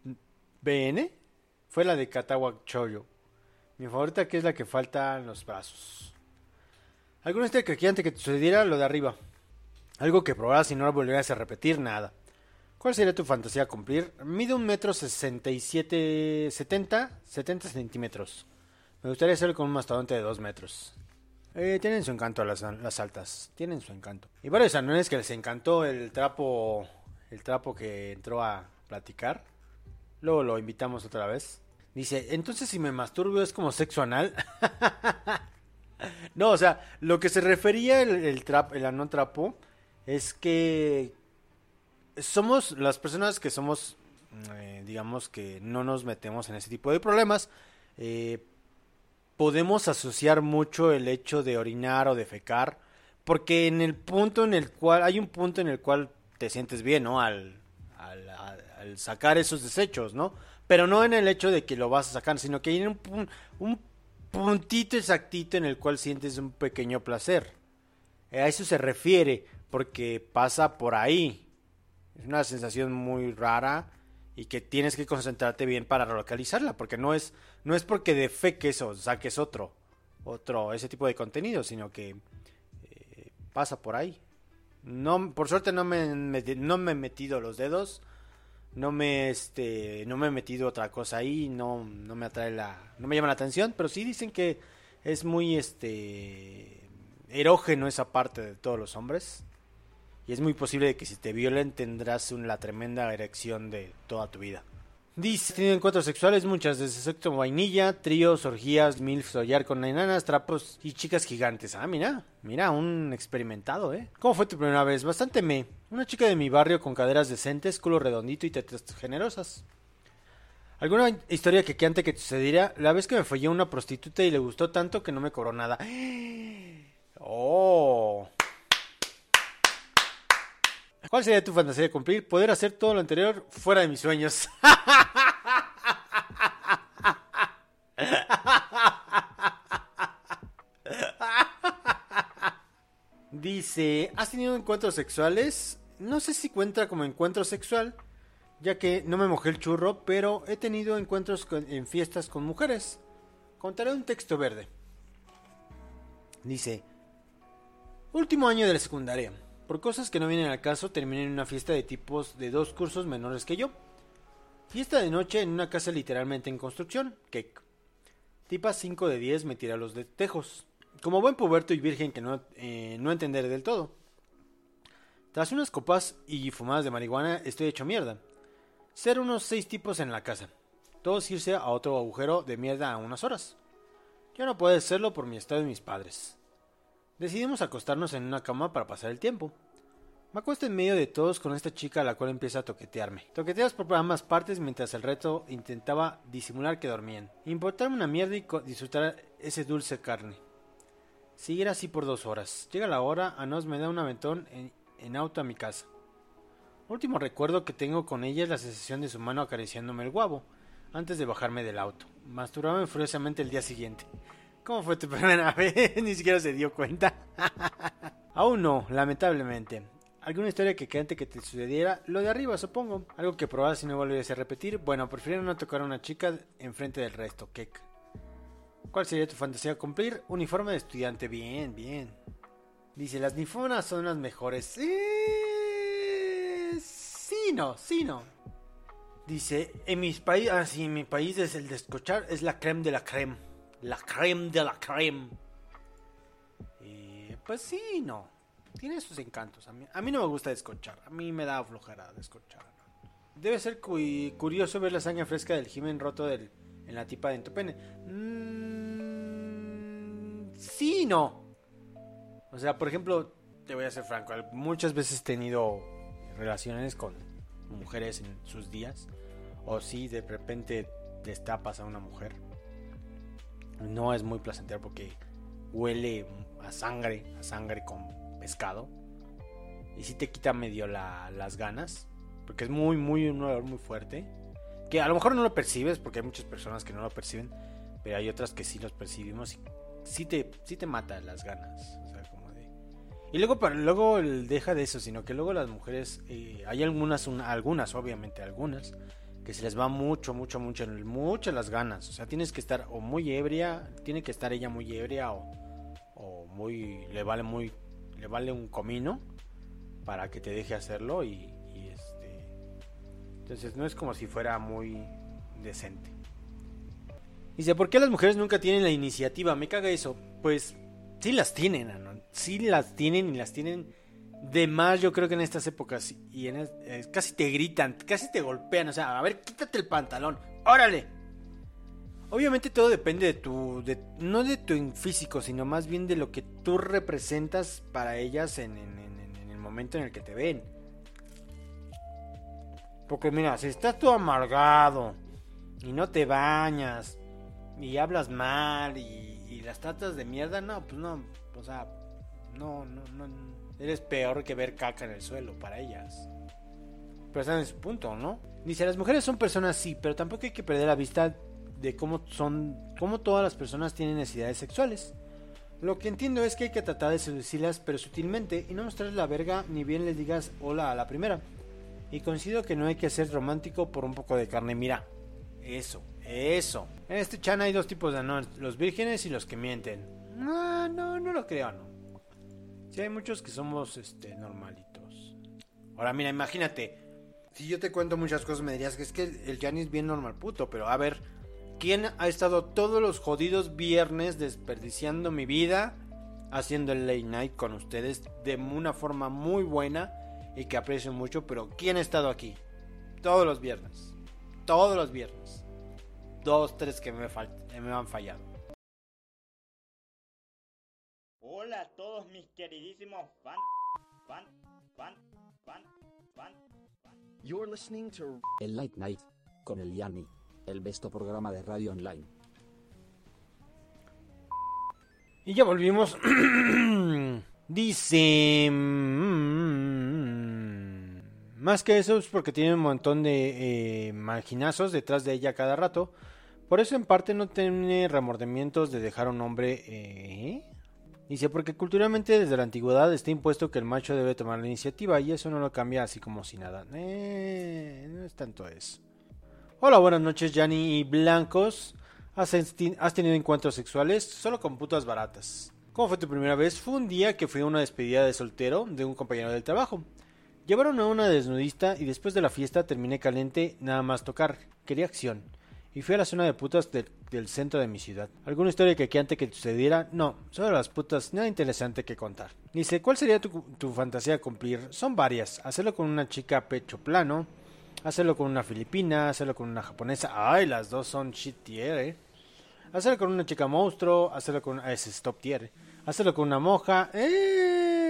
B N fue la de Katawak Choyo. Mi favorita, que es la que falta en los brazos. ¿Alguna historia que antes que te sucediera lo de arriba? Algo que probaras y no lo volvieras a repetir, nada. ¿Cuál sería tu fantasía a cumplir? Mide un metro sesenta y siete, setenta, setenta centímetros. Me gustaría hacerlo con un mastodonte de dos metros. Eh, tienen su encanto las, las altas, tienen su encanto. Y varios anones que les encantó el trapo, el trapo que entró a platicar. Luego lo invitamos otra vez. Dice, entonces si me masturbo es como sexo anal. No, o sea, lo que se refería el, el trap, el anón trapo es que somos las personas que somos, eh, digamos que no nos metemos en ese tipo de problemas. Eh, podemos asociar mucho el hecho de orinar o de fecar, porque en el punto en el cual, hay un punto en el cual te sientes bien, ¿no? Al, al, al, al sacar esos desechos, ¿no? Pero no en el hecho de que lo vas a sacar, sino que hay un, un puntito exactito en el cual sientes un pequeño placer. A eso se refiere, porque pasa por ahí. Es una sensación muy rara y que tienes que concentrarte bien para localizarla, porque no es no es porque defeques o saques otro, otro ese tipo de contenido, sino que eh, pasa por ahí. No, por suerte no me, me no me he metido los dedos, no me este no me he metido otra cosa ahí, no no me atrae la no me llama la atención, pero sí dicen que es muy este erógeno esa parte de todos los hombres. Y es muy posible que si te violen tendrás una tremenda erección de toda tu vida. Dice, he tenido encuentros sexuales muchas, desde sexo vainilla, tríos, orgías, milfs, hollar con enanas, trapos y chicas gigantes. Ah, mira, mira, un experimentado, ¿eh? ¿Cómo fue tu primera vez? Bastante me. Una chica de mi barrio con caderas decentes, culo redondito y tetas generosas. ¿Alguna historia que, que antes que te sucediera? La vez que me follé a una prostituta y le gustó tanto que no me cobró nada. ¡Oh! ¿Cuál sería tu fantasía de cumplir? Poder hacer todo lo anterior fuera de mis sueños. Dice, ¿has tenido encuentros sexuales? No sé si cuenta como encuentro sexual, ya que no me mojé el churro, pero he tenido encuentros con, en fiestas con mujeres. Contaré un texto verde. Dice, último año de la secundaria. Por cosas que no vienen al caso, terminé en una fiesta de tipos de dos cursos menores que yo. Fiesta de noche en una casa literalmente en construcción. Cake. Tipa cinco de diez me tira los de tejos. Como buen puberto y virgen que no, eh, no entenderé del todo. Tras unas copas y fumadas de marihuana, estoy hecho mierda. Ser unos seis tipos en la casa. Todos irse a otro agujero de mierda a unas horas. Yo no puedo hacerlo por mi estado y mis padres. Decidimos acostarnos en una cama para pasar el tiempo. Me acuesto en medio de todos con esta chica a la cual empieza a toquetearme. Toqueteas por ambas partes mientras el resto intentaba disimular que dormían. Importarme una mierda y disfrutar ese dulce carne. Seguir así por dos horas. Llega la hora, Anos me da un aventón en, en auto a mi casa. Último recuerdo que tengo con ella es la sensación de su mano acariciándome el guabo antes de bajarme del auto. Masturbarme furiosamente el día siguiente. ¿Cómo fue tu primera vez? Ni siquiera se dio cuenta. Aún no, lamentablemente. ¿Alguna historia que antes que te sucediera? Lo de arriba, supongo. Algo que probabas si no volviese a repetir. Bueno, prefiero no tocar a una chica enfrente del resto. Kek. ¿Cuál sería tu fantasía a cumplir? Uniforme de estudiante. Bien, bien. Dice, las ninfonas son las mejores. Eh... Sí, no, sí, no. Dice, en mis países, ah, sí, en mi país es el descochar, es la creme de la creme. La creme de la creme. Eh, pues sí, no. Tiene sus encantos. A mí, a mí no me gusta desconchar. A mí me da flojera desconchar. Debe ser cu curioso ver la sangre fresca del himen roto del, en la tipa de tu pene. Mm, sí, no. O sea, por ejemplo, te voy a ser franco. Muchas veces he tenido relaciones con mujeres en sus días. O si de repente destapas a una mujer. No es muy placentero porque huele a sangre, a sangre con pescado, y si te quita medio la, las ganas, porque es muy muy un olor muy fuerte, que a lo mejor no lo percibes, porque hay muchas personas que no lo perciben, pero hay otras que sí los percibimos y sí te, sí te mata las ganas, o sea, como de... y luego para, luego deja de eso, sino que luego las mujeres, eh, hay algunas, una, algunas obviamente algunas, que se les va mucho, mucho, mucho, mucho las ganas, o sea, tienes que estar o muy ebria, tiene que estar ella muy ebria o, o muy, le vale muy le vale un comino para que te deje hacerlo y, y este entonces no es como si fuera muy decente. Dice, ¿por qué las mujeres nunca tienen la iniciativa? Me caga eso. Pues sí las tienen, ¿no? Sí las tienen y las tienen de más, yo creo que en estas épocas y en el, eh, casi te gritan, casi te golpean, o sea, a ver, quítate el pantalón, órale. Obviamente todo depende de tu, de, no de tu físico, sino más bien de lo que tú representas para ellas en, en, en, en el momento en el que te ven. Porque mira, si estás todo amargado y no te bañas y hablas mal y, y las tratas de mierda, no, pues no, o sea, no, no, no, eres peor que ver caca en el suelo para ellas. Pero están en su punto, ¿no? Dice, las mujeres son personas sí, pero tampoco hay que perder la vista de cómo son, cómo todas las personas tienen necesidades sexuales. Lo que entiendo es que hay que tratar de seducirlas, pero sutilmente, y no mostrarles la verga, ni bien les digas hola a la primera. Y coincido que no hay que ser romántico por un poco de carne. Mira, eso, eso. En este chan hay dos tipos de no, los vírgenes y los que mienten. No, no, no lo creo, no. Sí hay muchos que somos, este, normalitos. Ahora mira, imagínate, si yo te cuento muchas cosas me dirías que es que el Gianni es bien normal puto, pero a ver, ¿quién ha estado todos los jodidos viernes desperdiciando mi vida haciendo el late night con ustedes de una forma muy buena y que aprecio mucho? Pero ¿quién ha estado aquí? Todos los viernes. Todos los viernes. Dos, tres que me, fal- me han fallado. Hola a todos mis queridísimos fan, fan, fan, fan, fan, fan. You're listening to El Late Night con el Yanni, el besto programa de radio online. Y ya volvimos. Dice... Mmm, más que eso es porque tiene un montón de eh, marginazos detrás de ella cada rato. Por eso en parte no tiene remordimientos de dejar a un hombre... Eh, Dice, porque culturalmente desde la antigüedad está impuesto que el macho debe tomar la iniciativa y eso no lo cambia así como si nada. Eh, no es tanto eso. Hola, buenas noches, Gianni y Blancos. ¿Has, ¿Has tenido encuentros sexuales? Solo con putas baratas. ¿Cómo fue tu primera vez? Fue un día que fui a una despedida de soltero de un compañero del trabajo. Llevaron a una desnudista y después de la fiesta terminé caliente nada más tocar. Quería acción. Y fui a la zona de putas de, del centro de mi ciudad. ¿Alguna historia que aquí antes que sucediera? No, sobre las putas, nada interesante que contar. Dice, ¿cuál sería tu, tu fantasía a cumplir? Son varias. Hacerlo con una chica pecho plano, hacerlo con una filipina, hacerlo con una japonesa. Ay, las dos son shit tier, eh. Hacerlo con una chica monstruo, hacerlo con... Ah, ese es top tier. Hacerlo con una moja. Eh,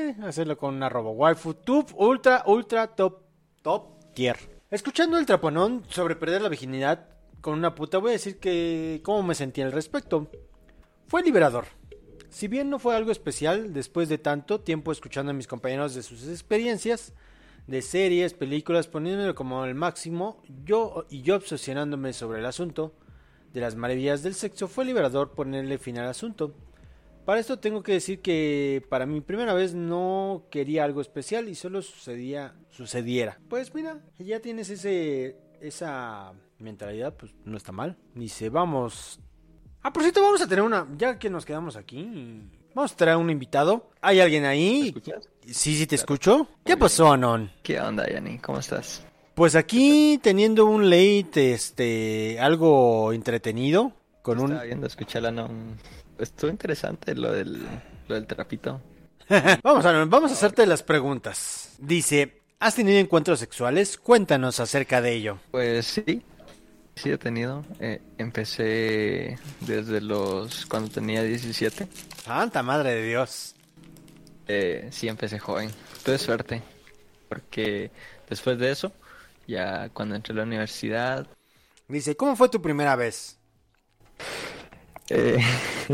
eh, hacerlo con una robo waifu top, ultra, ultra, top, top tier. Escuchando el traponón sobre perder la virginidad con una puta, voy a decir que cómo me sentí al respecto. Fue liberador. Si bien no fue algo especial, después de tanto tiempo escuchando a mis compañeros de sus experiencias, de series, películas, poniéndolo como el máximo, yo y yo obsesionándome sobre el asunto de las maravillas del sexo, fue liberador ponerle fin al asunto. Para esto tengo que decir que para mi primera vez no quería algo especial y solo sucedía, sucediera. Pues mira, ya tienes ese, esa mentalidad, pues no está mal. Dice, vamos... Ah, por cierto, vamos a tener una... Ya que nos quedamos aquí, vamos a traer un invitado. ¿Hay alguien ahí? ¿Me escuchas? Sí, sí te Claro. escucho. ¿Qué pasó, Anon? ¿Qué onda, Yanni? ¿Cómo estás? Pues aquí teniendo un late, este, algo entretenido, con un... Estaba viendo, escuché la no... Estuvo interesante lo del, lo del trapito. Vamos a, vamos a hacerte las preguntas. Dice, ¿has tenido encuentros sexuales? Cuéntanos acerca de ello. Pues sí, sí he tenido. Eh, empecé desde los... cuando tenía diecisiete. Santa madre de Dios. Eh, sí, empecé joven. Tuve suerte, porque después de eso, ya cuando entré a la universidad... Dice, ¿cómo fue tu primera vez? Eh...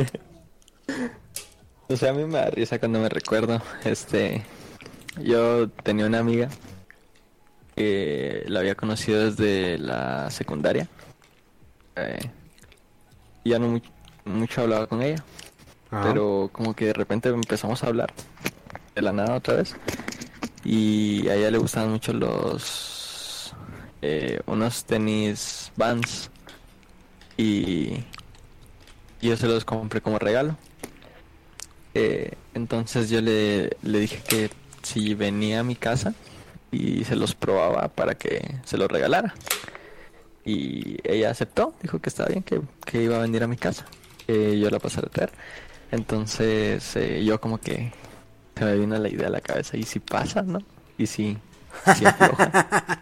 o sea, a mí me da risa cuando me recuerdo. Este, yo tenía una amiga que la había conocido desde la secundaria. Eh, ya no mu- mucho hablaba con ella, Ajá. pero como que de repente empezamos a hablar de la nada otra vez. Y a ella le gustaban mucho los eh, unos tenis Vans y y yo se los compré como regalo. Eh, entonces yo le, le dije que si venía a mi casa y se los probaba para que se los regalara. Y ella aceptó, dijo que estaba bien, que, que iba a venir a mi casa, que yo la pasara a traer. Entonces eh, yo como que se me vino la idea a la cabeza, y si pasa, ¿no? Y si, si afloja.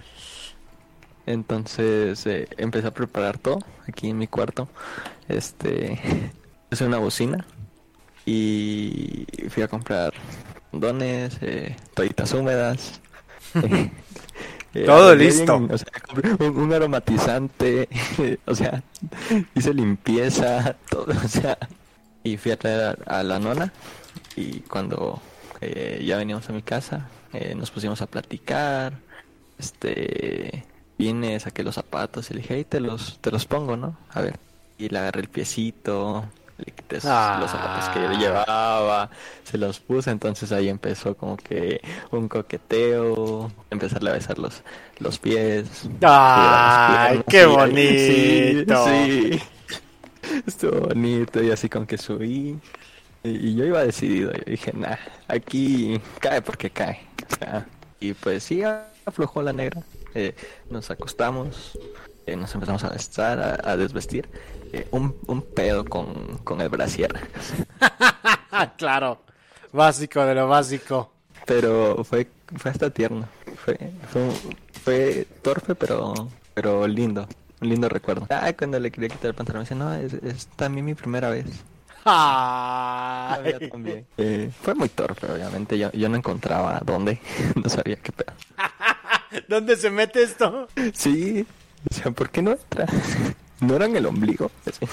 Entonces eh, empecé a preparar todo aquí en mi cuarto. Este, puse una bocina y fui a comprar condones, eh, toallitas húmedas. eh, eh, Todo arreglé listo. bien, o sea, compré un, un aromatizante, o sea, hice limpieza, todo, o sea, y fui a traer a, a la nona. Y cuando eh, ya veníamos a mi casa, eh, nos pusimos a platicar. Este, vine, saqué los zapatos y le dije, hey, te los, te los pongo, ¿no? A ver. Y le agarré el piecito, le quité esos- Ah. los zapatos que yo llevaba, se los puse. Entonces ahí empezó como que un coqueteo, empezarle a besar los, los pies. ¡Ay, las piernas, qué sí, bonito! Sí, sí. Estuvo bonito, y así con que subí. Y, y yo iba decidido, yo dije, nah, aquí cae porque cae. O sea, y pues sí, aflojó la negra. Eh, nos acostamos, eh, nos empezamos a besar, a, a desvestir. Eh, un, un pedo con, con el brasier. Claro, básico de lo básico. Pero fue, fue hasta tierno. Fue, fue, un- fue torpe, pero, pero lindo. Un lindo recuerdo. Ah, cuando le quería quitar el pantalón, me dice, no, es, es también mi primera vez. La mía Ay. también. Eh, fue muy torpe, obviamente. Yo, yo no encontraba dónde. No sabía qué pedo. ¿Dónde se mete esto? Sí, o sea, ¿por qué no entra? ¿No era en el ombligo? Así.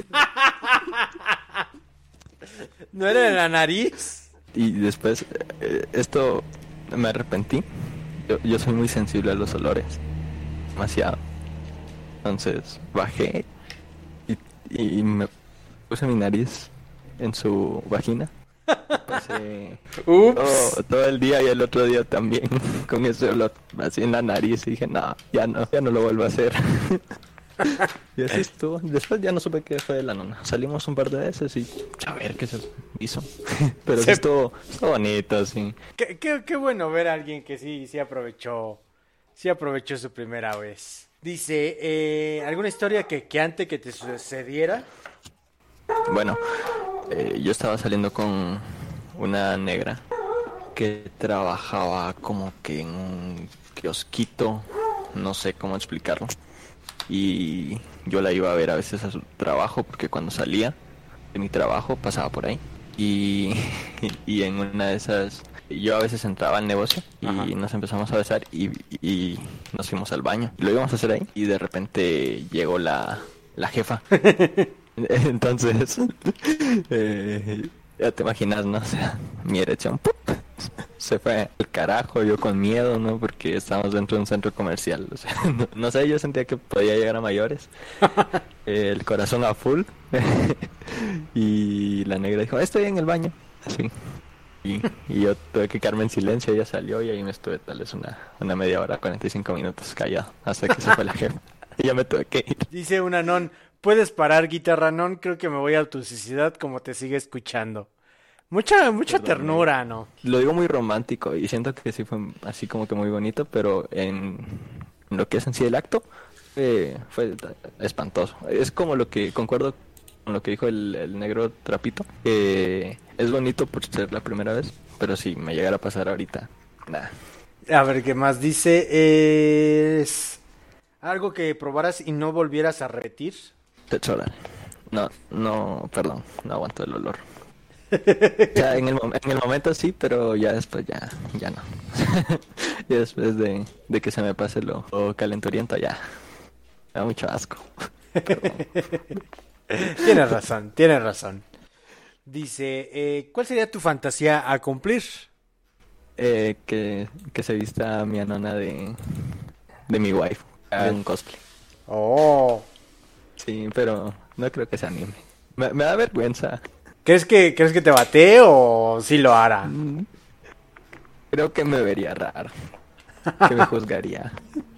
¿No era en la nariz? Y después, eh, esto me arrepentí. Yo, yo soy muy sensible a los olores. Demasiado. Entonces bajé y, y me puse mi nariz en su vagina. Pasé Ups. todo, todo el día y el otro día también con ese olor así en la nariz. Y dije, no, ya no, ya no lo vuelvo a hacer. Y así estuvo. Después ya no supe qué fue de la nona. Salimos un par de veces y a ver qué se hizo. Pero sí Se- estuvo, estuvo bonito, sí. Qué, qué, qué bueno ver a alguien que sí, sí aprovechó, sí aprovechó su primera vez. Dice, eh, ¿alguna historia que, que antes que te sucediera? Bueno, eh, yo estaba saliendo con una negra que trabajaba como que en un kiosquito, no sé cómo explicarlo. Y yo la iba a ver a veces a su trabajo, porque cuando salía de mi trabajo pasaba por ahí. y, y en una de esas yo a veces entraba al negocio y Ajá. nos empezamos a besar y, y nos fuimos al baño. Lo íbamos a hacer ahí y de repente llegó la, la jefa. Entonces, eh, ya te imaginas, ¿no? O sea, mi erección ¡pum! Se fue al carajo, yo con miedo, ¿no? Porque estábamos dentro de un centro comercial. O sea, no, no sé, yo sentía que podía llegar a mayores. Eh, el corazón a full. Y la negra dijo, estoy en el baño. Así. Y, y yo tuve que quedarme en silencio, ella salió y ahí me estuve tal vez una, una media hora, cuarenta y cinco minutos callado, hasta que se fue la jefa. Y ya me tuve que ir. Dice una non, ¿puedes parar, guitarra non? Creo que me voy a tu suciedad como te sigue escuchando. Mucha mucha Perdón, ternura, ¿no? Lo digo muy romántico y siento que sí fue así como que muy bonito, pero en, en lo que es en sí el acto eh, fue espantoso. Es como lo que, concuerdo con lo que dijo el, el negro trapito, eh, es bonito por ser la primera vez, pero si me llegara a pasar ahorita, nada. A ver, ¿qué más dice? Es algo que probaras y no volvieras a repetir. Sexo oral. No, no, perdón, no aguanto el olor. Ya en el, en el momento sí, pero ya después ya, ya no. Ya después de, de que se me pase lo, lo calenturiento ya me da mucho asco. Pero... Tienes razón, tienes razón. Dice, eh, ¿cuál sería tu fantasía a cumplir? Eh, que, que se vista mi anona de, de mi wife, haga un cosplay. Oh. Sí, pero no creo que se anime. Me, me da vergüenza. ¿Crees que, ¿Crees que te batee o sí lo hará? Creo que me vería raro. Que me juzgaría.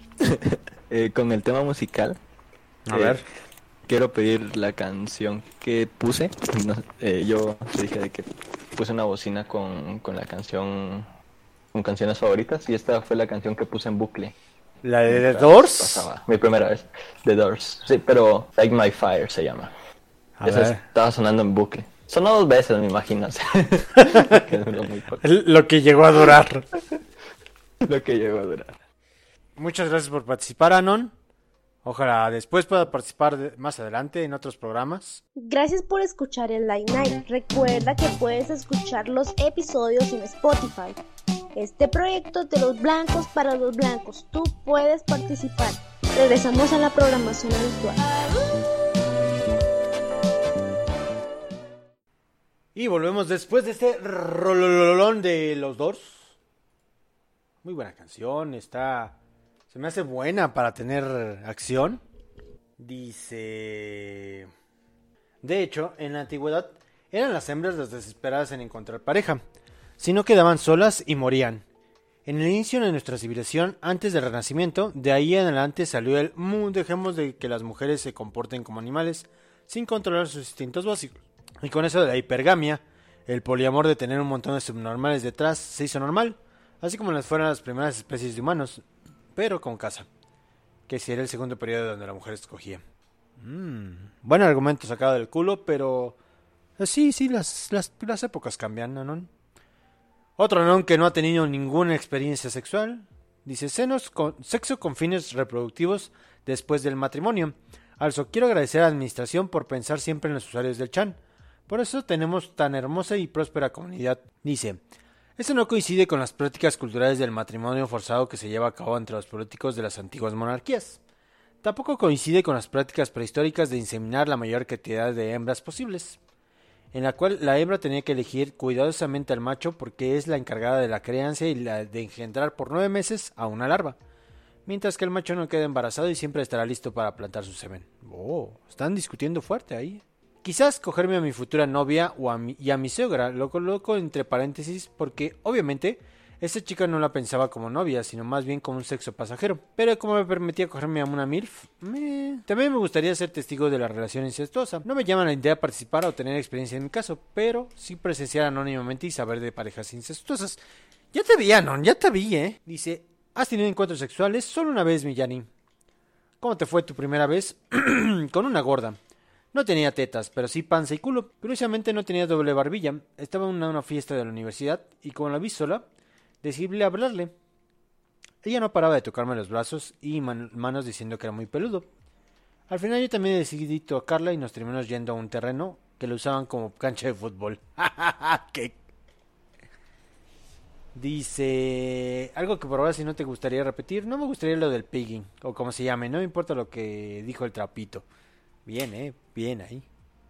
eh, con el tema musical. A eh, ver. Quiero pedir la canción que puse. No, eh, yo te dije de que puse una bocina con, con la canción, con canciones favoritas. Y esta fue la canción que puse en bucle. ¿La de The Doors? Pasaba, mi primera vez. The Doors. Sí, pero Like My Fire se llama. A Esa ver. Estaba sonando en bucle. Sonó dos veces, me imagino. O sea, que duró muy poco. Lo que llegó a durar. Lo que llegó a durar. Muchas gracias por participar, Anon. Ojalá después pueda participar de, más adelante en otros programas. Gracias por escuchar el Light Night. Recuerda que puedes escuchar los episodios en Spotify. Este proyecto de los blancos para los blancos. Tú puedes participar. Regresamos a la programación habitual. Y volvemos después de este rolololón de los Doors. Muy buena canción, está... Se me hace buena para tener acción. Dice... De hecho, en la antigüedad eran las hembras las desesperadas en encontrar pareja. Si no quedaban solas y morían. En el inicio de nuestra civilización, antes del Renacimiento, de ahí en adelante salió el "mu, dejemos de que las mujeres se comporten como animales", sin controlar sus instintos básicos. Y con eso de la hipergamia, el poliamor de tener un montón de subnormales detrás se hizo normal, así como las fueron las primeras especies de humanos, pero con casa, que si era el segundo periodo donde la mujer escogía. Mm, buen argumento sacado del culo, pero eh, sí, sí, las, las, las épocas cambian, ¿no? Otro non que no ha tenido ninguna experiencia sexual, dice, senos con, sexo con fines reproductivos después del matrimonio. Also, quiero agradecer a la administración por pensar siempre en los usuarios del Chan. Por eso tenemos tan hermosa y próspera comunidad. Dice, esto no coincide con las prácticas culturales del matrimonio forzado que se lleva a cabo entre los políticos de las antiguas monarquías. Tampoco coincide con las prácticas prehistóricas de inseminar la mayor cantidad de hembras posibles, en la cual la hembra tenía que elegir cuidadosamente al macho porque es la encargada de la crianza y la de engendrar por nueve meses a una larva, mientras que el macho no queda embarazado y siempre estará listo para plantar su semen. Oh, están discutiendo fuerte ahí. Quizás cogerme a mi futura novia o a mi, y a mi suegra, lo coloco entre paréntesis porque, obviamente, esta chica no la pensaba como novia, sino más bien como un sexo pasajero. Pero como me permitía cogerme a una MILF, me... también me gustaría ser testigo de la relación incestuosa. No me llama la idea participar o tener experiencia en mi caso, pero sí presenciar anónimamente y saber de parejas incestuosas. Ya te vi, Anon, ya te vi, ¿eh? Dice, ¿has tenido encuentros sexuales? Solo una vez, Millani. ¿Cómo te fue tu primera vez? Con una gorda. No tenía tetas, pero sí panza y culo. Curiosamente no tenía doble barbilla. Estaba en una, una fiesta de la universidad y como la vi sola, decidí hablarle. Ella no paraba de tocarme los brazos y man- manos diciendo que era muy peludo. Al final yo también decidí tocarla y nos terminamos yendo a un terreno que lo usaban como cancha de fútbol. ¿Qué? Dice, algo que probar si no te gustaría repetir. No me gustaría lo del pigging, o como se llame, no me importa lo que dijo el trapito. Bien, eh, bien ahí.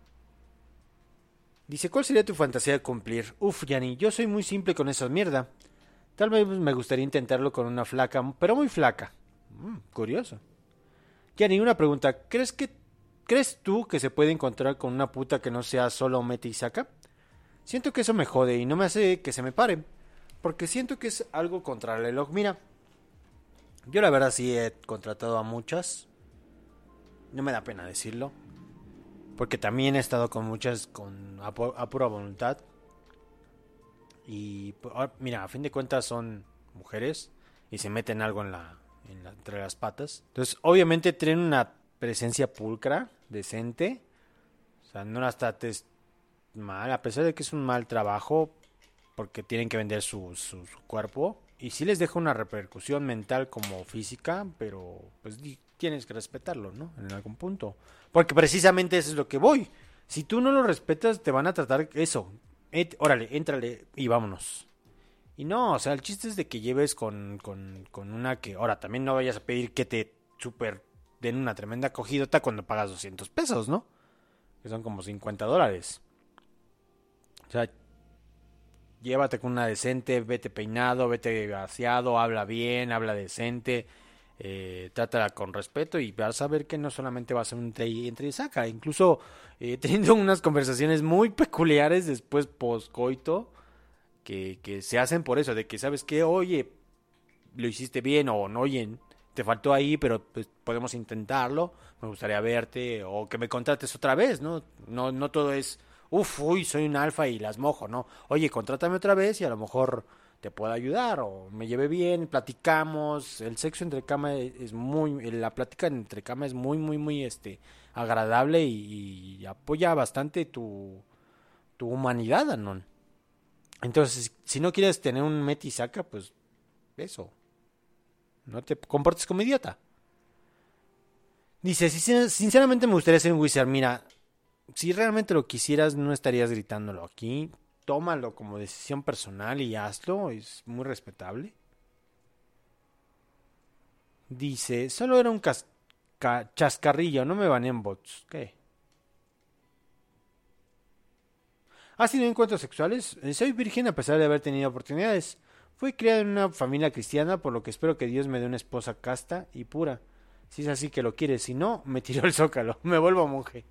Dice, ¿cuál sería tu fantasía de cumplir? Uf, Yanni, yo soy muy simple con esa mierda. Tal vez me gustaría intentarlo con una flaca, pero muy flaca. Mm, curioso. Yanni, una pregunta, ¿crees que ¿crees tú que se puede encontrar con una puta que no sea solo mete y saca? Siento que eso me jode y no me hace que se me pare. Porque siento que es algo contra el reloj. Mira, yo la verdad sí he contratado a muchas. No me da pena decirlo. Porque también he estado con muchas con a, pu- a pura voluntad. Y mira, a fin de cuentas son mujeres. Y se meten algo en la, en la, entre las patas. Entonces obviamente tienen una presencia pulcra, decente. O sea, no las trates mal. A pesar de que es un mal trabajo. Porque tienen que vender su, su, su cuerpo. Y sí les deja una repercusión mental como física. Pero pues tienes que respetarlo, ¿no? En algún punto. Porque precisamente eso es lo que voy. Si tú no lo respetas, te van a tratar eso. Et, órale, éntrale y vámonos. Y no, o sea, el chiste es de que lleves con, con, con una que... Ahora, también no vayas a pedir que te super den una tremenda cogidota cuando pagas doscientos pesos, ¿no? Que son como cincuenta dólares. O sea... Llévate con una decente, vete peinado, vete aseado, habla bien, habla decente, eh, trátala con respeto y vas a ver que no solamente va a ser un entre y, entre y saca. Incluso eh, teniendo unas conversaciones muy peculiares después post-coito que, que se hacen por eso, de que sabes que, oye, lo hiciste bien o no, oye, te faltó ahí, pero pues, podemos intentarlo, me gustaría verte o que me contrates otra vez, ¿no? No, no todo es... Uf, uy, soy un alfa y las mojo, ¿no? Oye, contrátame otra vez y a lo mejor te puedo ayudar o me lleve bien, platicamos. El sexo entre cama es muy, la plática entre cama es muy, muy, muy, este, agradable y, y apoya bastante tu, tu humanidad, Anon. Entonces, si no quieres tener un meti y saca, pues eso. No te comportes como idiota. Dice, sinceramente me gustaría ser un wizard, mira... Si realmente lo quisieras, no estarías gritándolo aquí. Tómalo como decisión personal y hazlo. Es muy respetable. Dice, solo era un casca- chascarrillo. No me baneen bots. ¿Qué? ¿Has tenido encuentros sexuales? Soy virgen a pesar de haber tenido oportunidades. Fui criado en una familia cristiana, por lo que espero que Dios me dé una esposa casta y pura. Si es así que lo quieres, si no, me tiró el zócalo. Me vuelvo monje.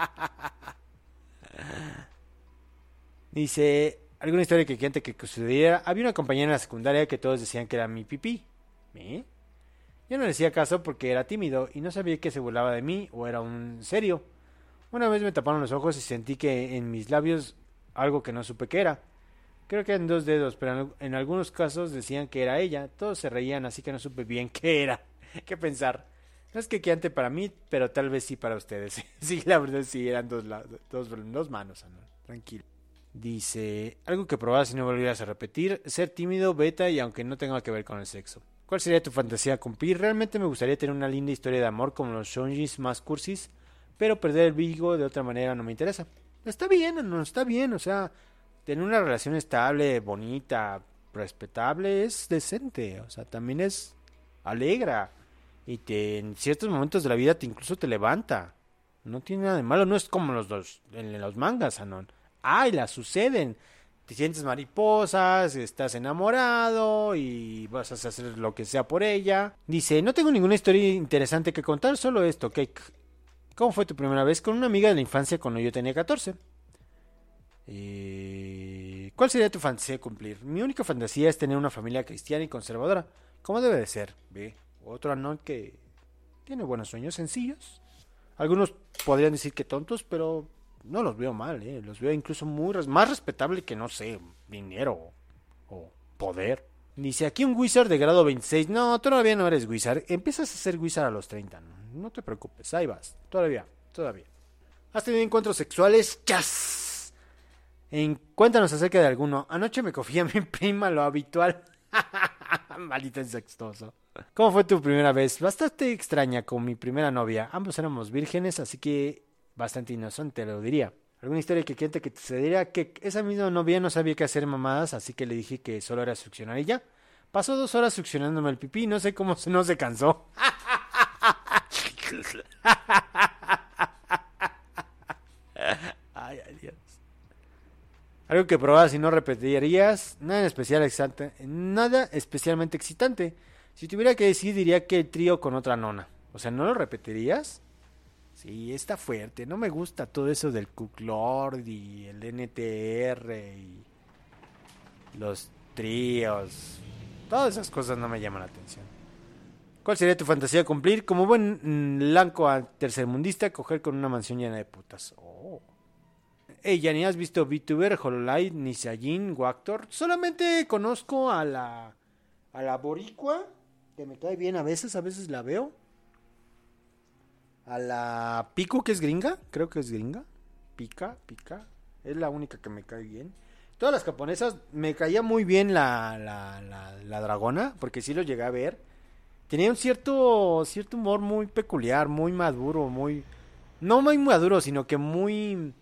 Dice, alguna historia que gente que sucediera. Había una compañera en la secundaria que todos decían que era mi pipí. ¿Eh? Yo no le hacía caso porque era tímido y no sabía que se burlaba de mí o era un serio. Una vez me taparon los ojos y sentí que en mis labios algo que no supe qué era. Creo que eran dos dedos, pero en algunos casos decían que era ella. Todos se reían, así que no supe bien qué era. ¿Qué pensar? No es que queante para mí, pero tal vez sí para ustedes. Sí, la verdad sí, eran dos, dos, dos manos, ¿no? Tranquilo. Dice, algo que probar si no volvieras a repetir, ser tímido, beta y aunque no tenga que ver con el sexo. ¿Cuál sería tu fantasía cumplir? Realmente me gustaría tener una linda historia de amor como los shonjis más cursis, pero perder el vigo de otra manera no me interesa. Está bien, no está bien, o sea, tener una relación estable, bonita, respetable es decente, o sea, también es alegra. Y te, en ciertos momentos de la vida te incluso te levanta. No tiene nada de malo. No es como los dos en los mangas, Anon. ¡Ay, las suceden! Te sientes mariposas, estás enamorado y vas a hacer lo que sea por ella. Dice, no tengo ninguna historia interesante que contar, solo esto, Cake. ¿Cómo fue tu primera vez con una amiga de la infancia cuando yo tenía catorce? Eh, ¿Cuál sería tu fantasía de cumplir? Mi única fantasía es tener una familia cristiana y conservadora. ¿Cómo debe de ser? Ve. Otro Anon que tiene buenos sueños sencillos. Algunos podrían decir que tontos, pero no los veo mal, ¿eh? Los veo incluso muy res- más respetable que, no sé, dinero o, o poder. Dice, aquí un wizard de grado veintiséis. No, todavía no eres wizard. Empiezas a ser wizard a los treinta. No, no te preocupes, ahí vas. Todavía, todavía. ¿Has tenido encuentros sexuales? ¡Chas! En, cuéntanos acerca de alguno. Anoche me cogí a mi prima, lo habitual. Maldito sextoso. ¿Cómo fue tu primera vez? Bastante extraña con mi primera novia. Ambos éramos vírgenes, así que bastante inocente, lo diría. Alguna historia que quiente que te sucediera, que esa misma novia no sabía qué hacer mamadas, así que le dije que solo era succionar y ya. Pasó dos horas succionándome el pipí, no sé cómo no se cansó. Ay, ay, Dios. Algo que probabas y no repetirías, nada en especial excitante, nada especialmente excitante. Si tuviera que decir, diría que el trío con otra nona. O sea, ¿no lo repetirías? Sí, está fuerte. No me gusta todo eso del Cuclord y el N T R y los tríos. Todas esas cosas no me llaman la atención. ¿Cuál sería tu fantasía cumplir? Como buen blanco tercermundista, coger con una mansión llena de putas. Oh. Hey, ya ni has visto VTuber, Hololive, ni Sajin, Wactor. Solamente conozco a la a la boricua, que me cae bien a veces, a veces la veo. A la Piku, que es gringa, creo que es gringa. Pica, Pica, es la única que me cae bien. Todas las japonesas, me caía muy bien la, la, la, la dragona, porque sí lo llegué a ver. Tenía un cierto, cierto humor muy peculiar, muy maduro, muy... No muy maduro, sino que muy...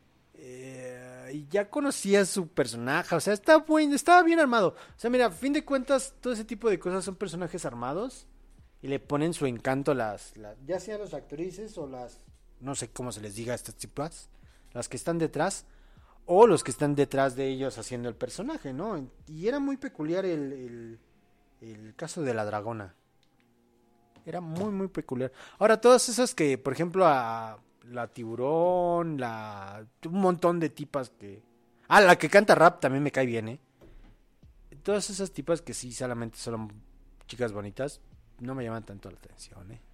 Eh, ya conocía su personaje, o sea, está buen, estaba bien armado. O sea, mira, a fin de cuentas, todo ese tipo de cosas son personajes armados. Y le ponen su encanto las, las... Ya sean las actrices o las... No sé cómo se les diga a estas tipas. Las que están detrás. O los que están detrás de ellos haciendo el personaje, ¿no? Y era muy peculiar el, el, el caso de la dragona. Era muy, muy peculiar. Ahora, todas esas que, por ejemplo, a la tiburón, la... Un montón de tipas que... Ah, la que canta rap también me cae bien, ¿eh? Todas esas tipas que sí, solamente son chicas bonitas, no me llaman tanto la atención, ¿eh?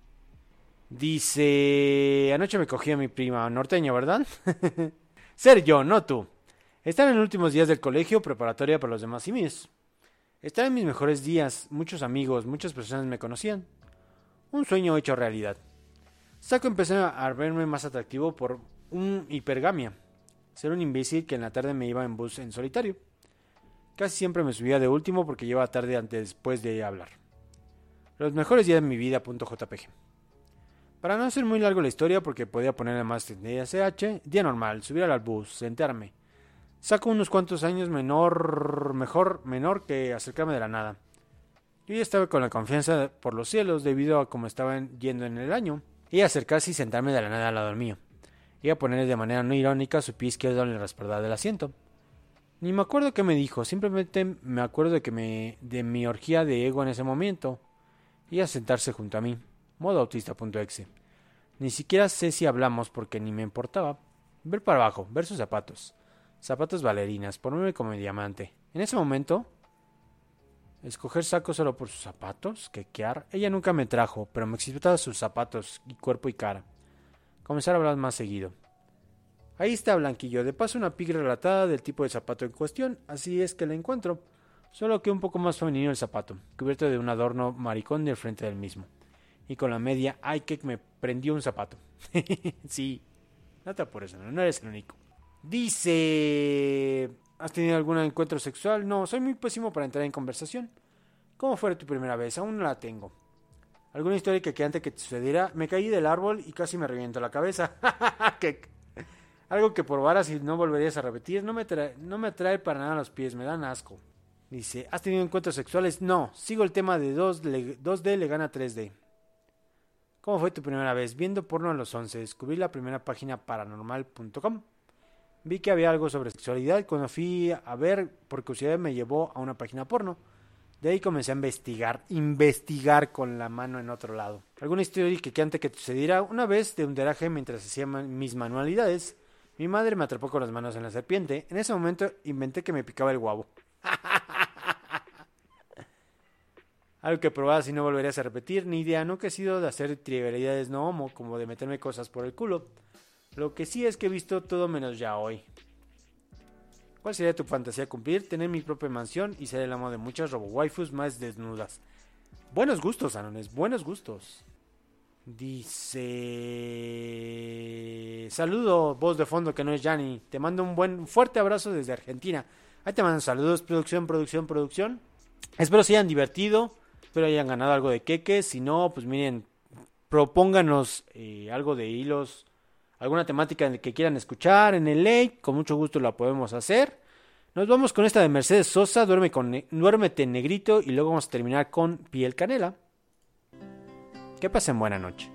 Dice... Anoche me cogí a mi prima norteño, ¿verdad? Ser yo, no tú. Estar en los últimos días del colegio, preparatoria para los demás simis. Estar en mis mejores días, muchos amigos, muchas personas me conocían. Un sueño hecho realidad. Saco empecé a verme más atractivo por un hipergamia. Ser un imbécil que en la tarde me iba en bus en solitario. Casi siempre me subía de último porque llevaba tarde antes después de hablar. Los mejores días de mi vida. .jpg. Para no hacer muy largo la historia, porque podía ponerle más D S H, día normal, subir al bus, sentarme. Saco unos cuantos años menor, mejor, menor que acercarme de la nada. Yo ya estaba con la confianza por los cielos debido a cómo estaban yendo en el año. Y acercarse y sentarme de la nada al lado mío. Y a ponerle de manera no irónica su pie izquierdo en el respaldar del asiento. Ni me acuerdo qué me dijo, simplemente me acuerdo de que me de mi orgía de ego en ese momento. Y a sentarse junto a mí. Modo autista.exe. Ni siquiera sé si hablamos porque ni me importaba. Ver para abajo, ver sus zapatos. Zapatos bailarinas, ponerme como diamante. En ese momento, escoger saco solo por sus zapatos, quequear. Ella nunca me trajo, pero me excitaba sus zapatos, y cuerpo y cara. Comenzar a hablar más seguido. Ahí está Blanquillo, de paso una pic relatada del tipo de zapato en cuestión, así es que la encuentro. Solo que un poco más femenino el zapato, cubierto de un adorno maricón del frente del mismo. Y con la media, ay que me prendió un zapato. Sí, no te apures, no, no eres el único. Dice... ¿Has tenido algún encuentro sexual? No, soy muy pésimo para entrar en conversación. ¿Cómo fue tu primera vez? Aún no la tengo. ¿Alguna historia que, que antes que te sucediera? Me caí del árbol y casi me reviento la cabeza. ¿Qué? Algo que probaras y no volverías a repetir. No me, trae, no me atrae para nada los pies, me dan asco. Dice, ¿has tenido encuentros sexuales? No, sigo el tema de dos D le gana tres D. ¿Cómo fue tu primera vez? Viendo porno a los once. Descubrí la primera página paranormal punto com. Vi que había algo sobre sexualidad. Cuando fui a ver, por curiosidad me llevó a una página porno. De ahí comencé a investigar. Investigar con la mano en otro lado. ¿Alguna historia que, que antes que te sucediera? Una vez de un deraje mientras hacía mis manualidades, mi madre me atrapó con las manos en la serpiente. En ese momento inventé que me picaba el guabo. Algo que probabas y no volverías a repetir. Ni idea, nunca he sido de hacer trivialidades no homo, como de meterme cosas por el culo. Lo que sí es que he visto todo menos ya hoy. ¿Cuál sería tu fantasía cumplir? Tener mi propia mansión y ser el amo de muchas robo-waifus más desnudas. Buenos gustos, Anones, buenos gustos. Dice... Saludo, voz de fondo que no es Yanni. Te mando un buen fuerte abrazo desde Argentina. Ahí te mando saludos, producción, producción, producción. Espero se hayan divertido. Espero hayan ganado algo de queque. Si no, pues miren, propónganos eh, algo de hilos. alguna temática que quieran escuchar en el late, con mucho gusto la podemos hacer. Nos vamos con esta de Mercedes Sosa, Duerme con ne- Duérmete Negrito, y luego vamos a terminar con Piel Canela. Que pasen buena noche.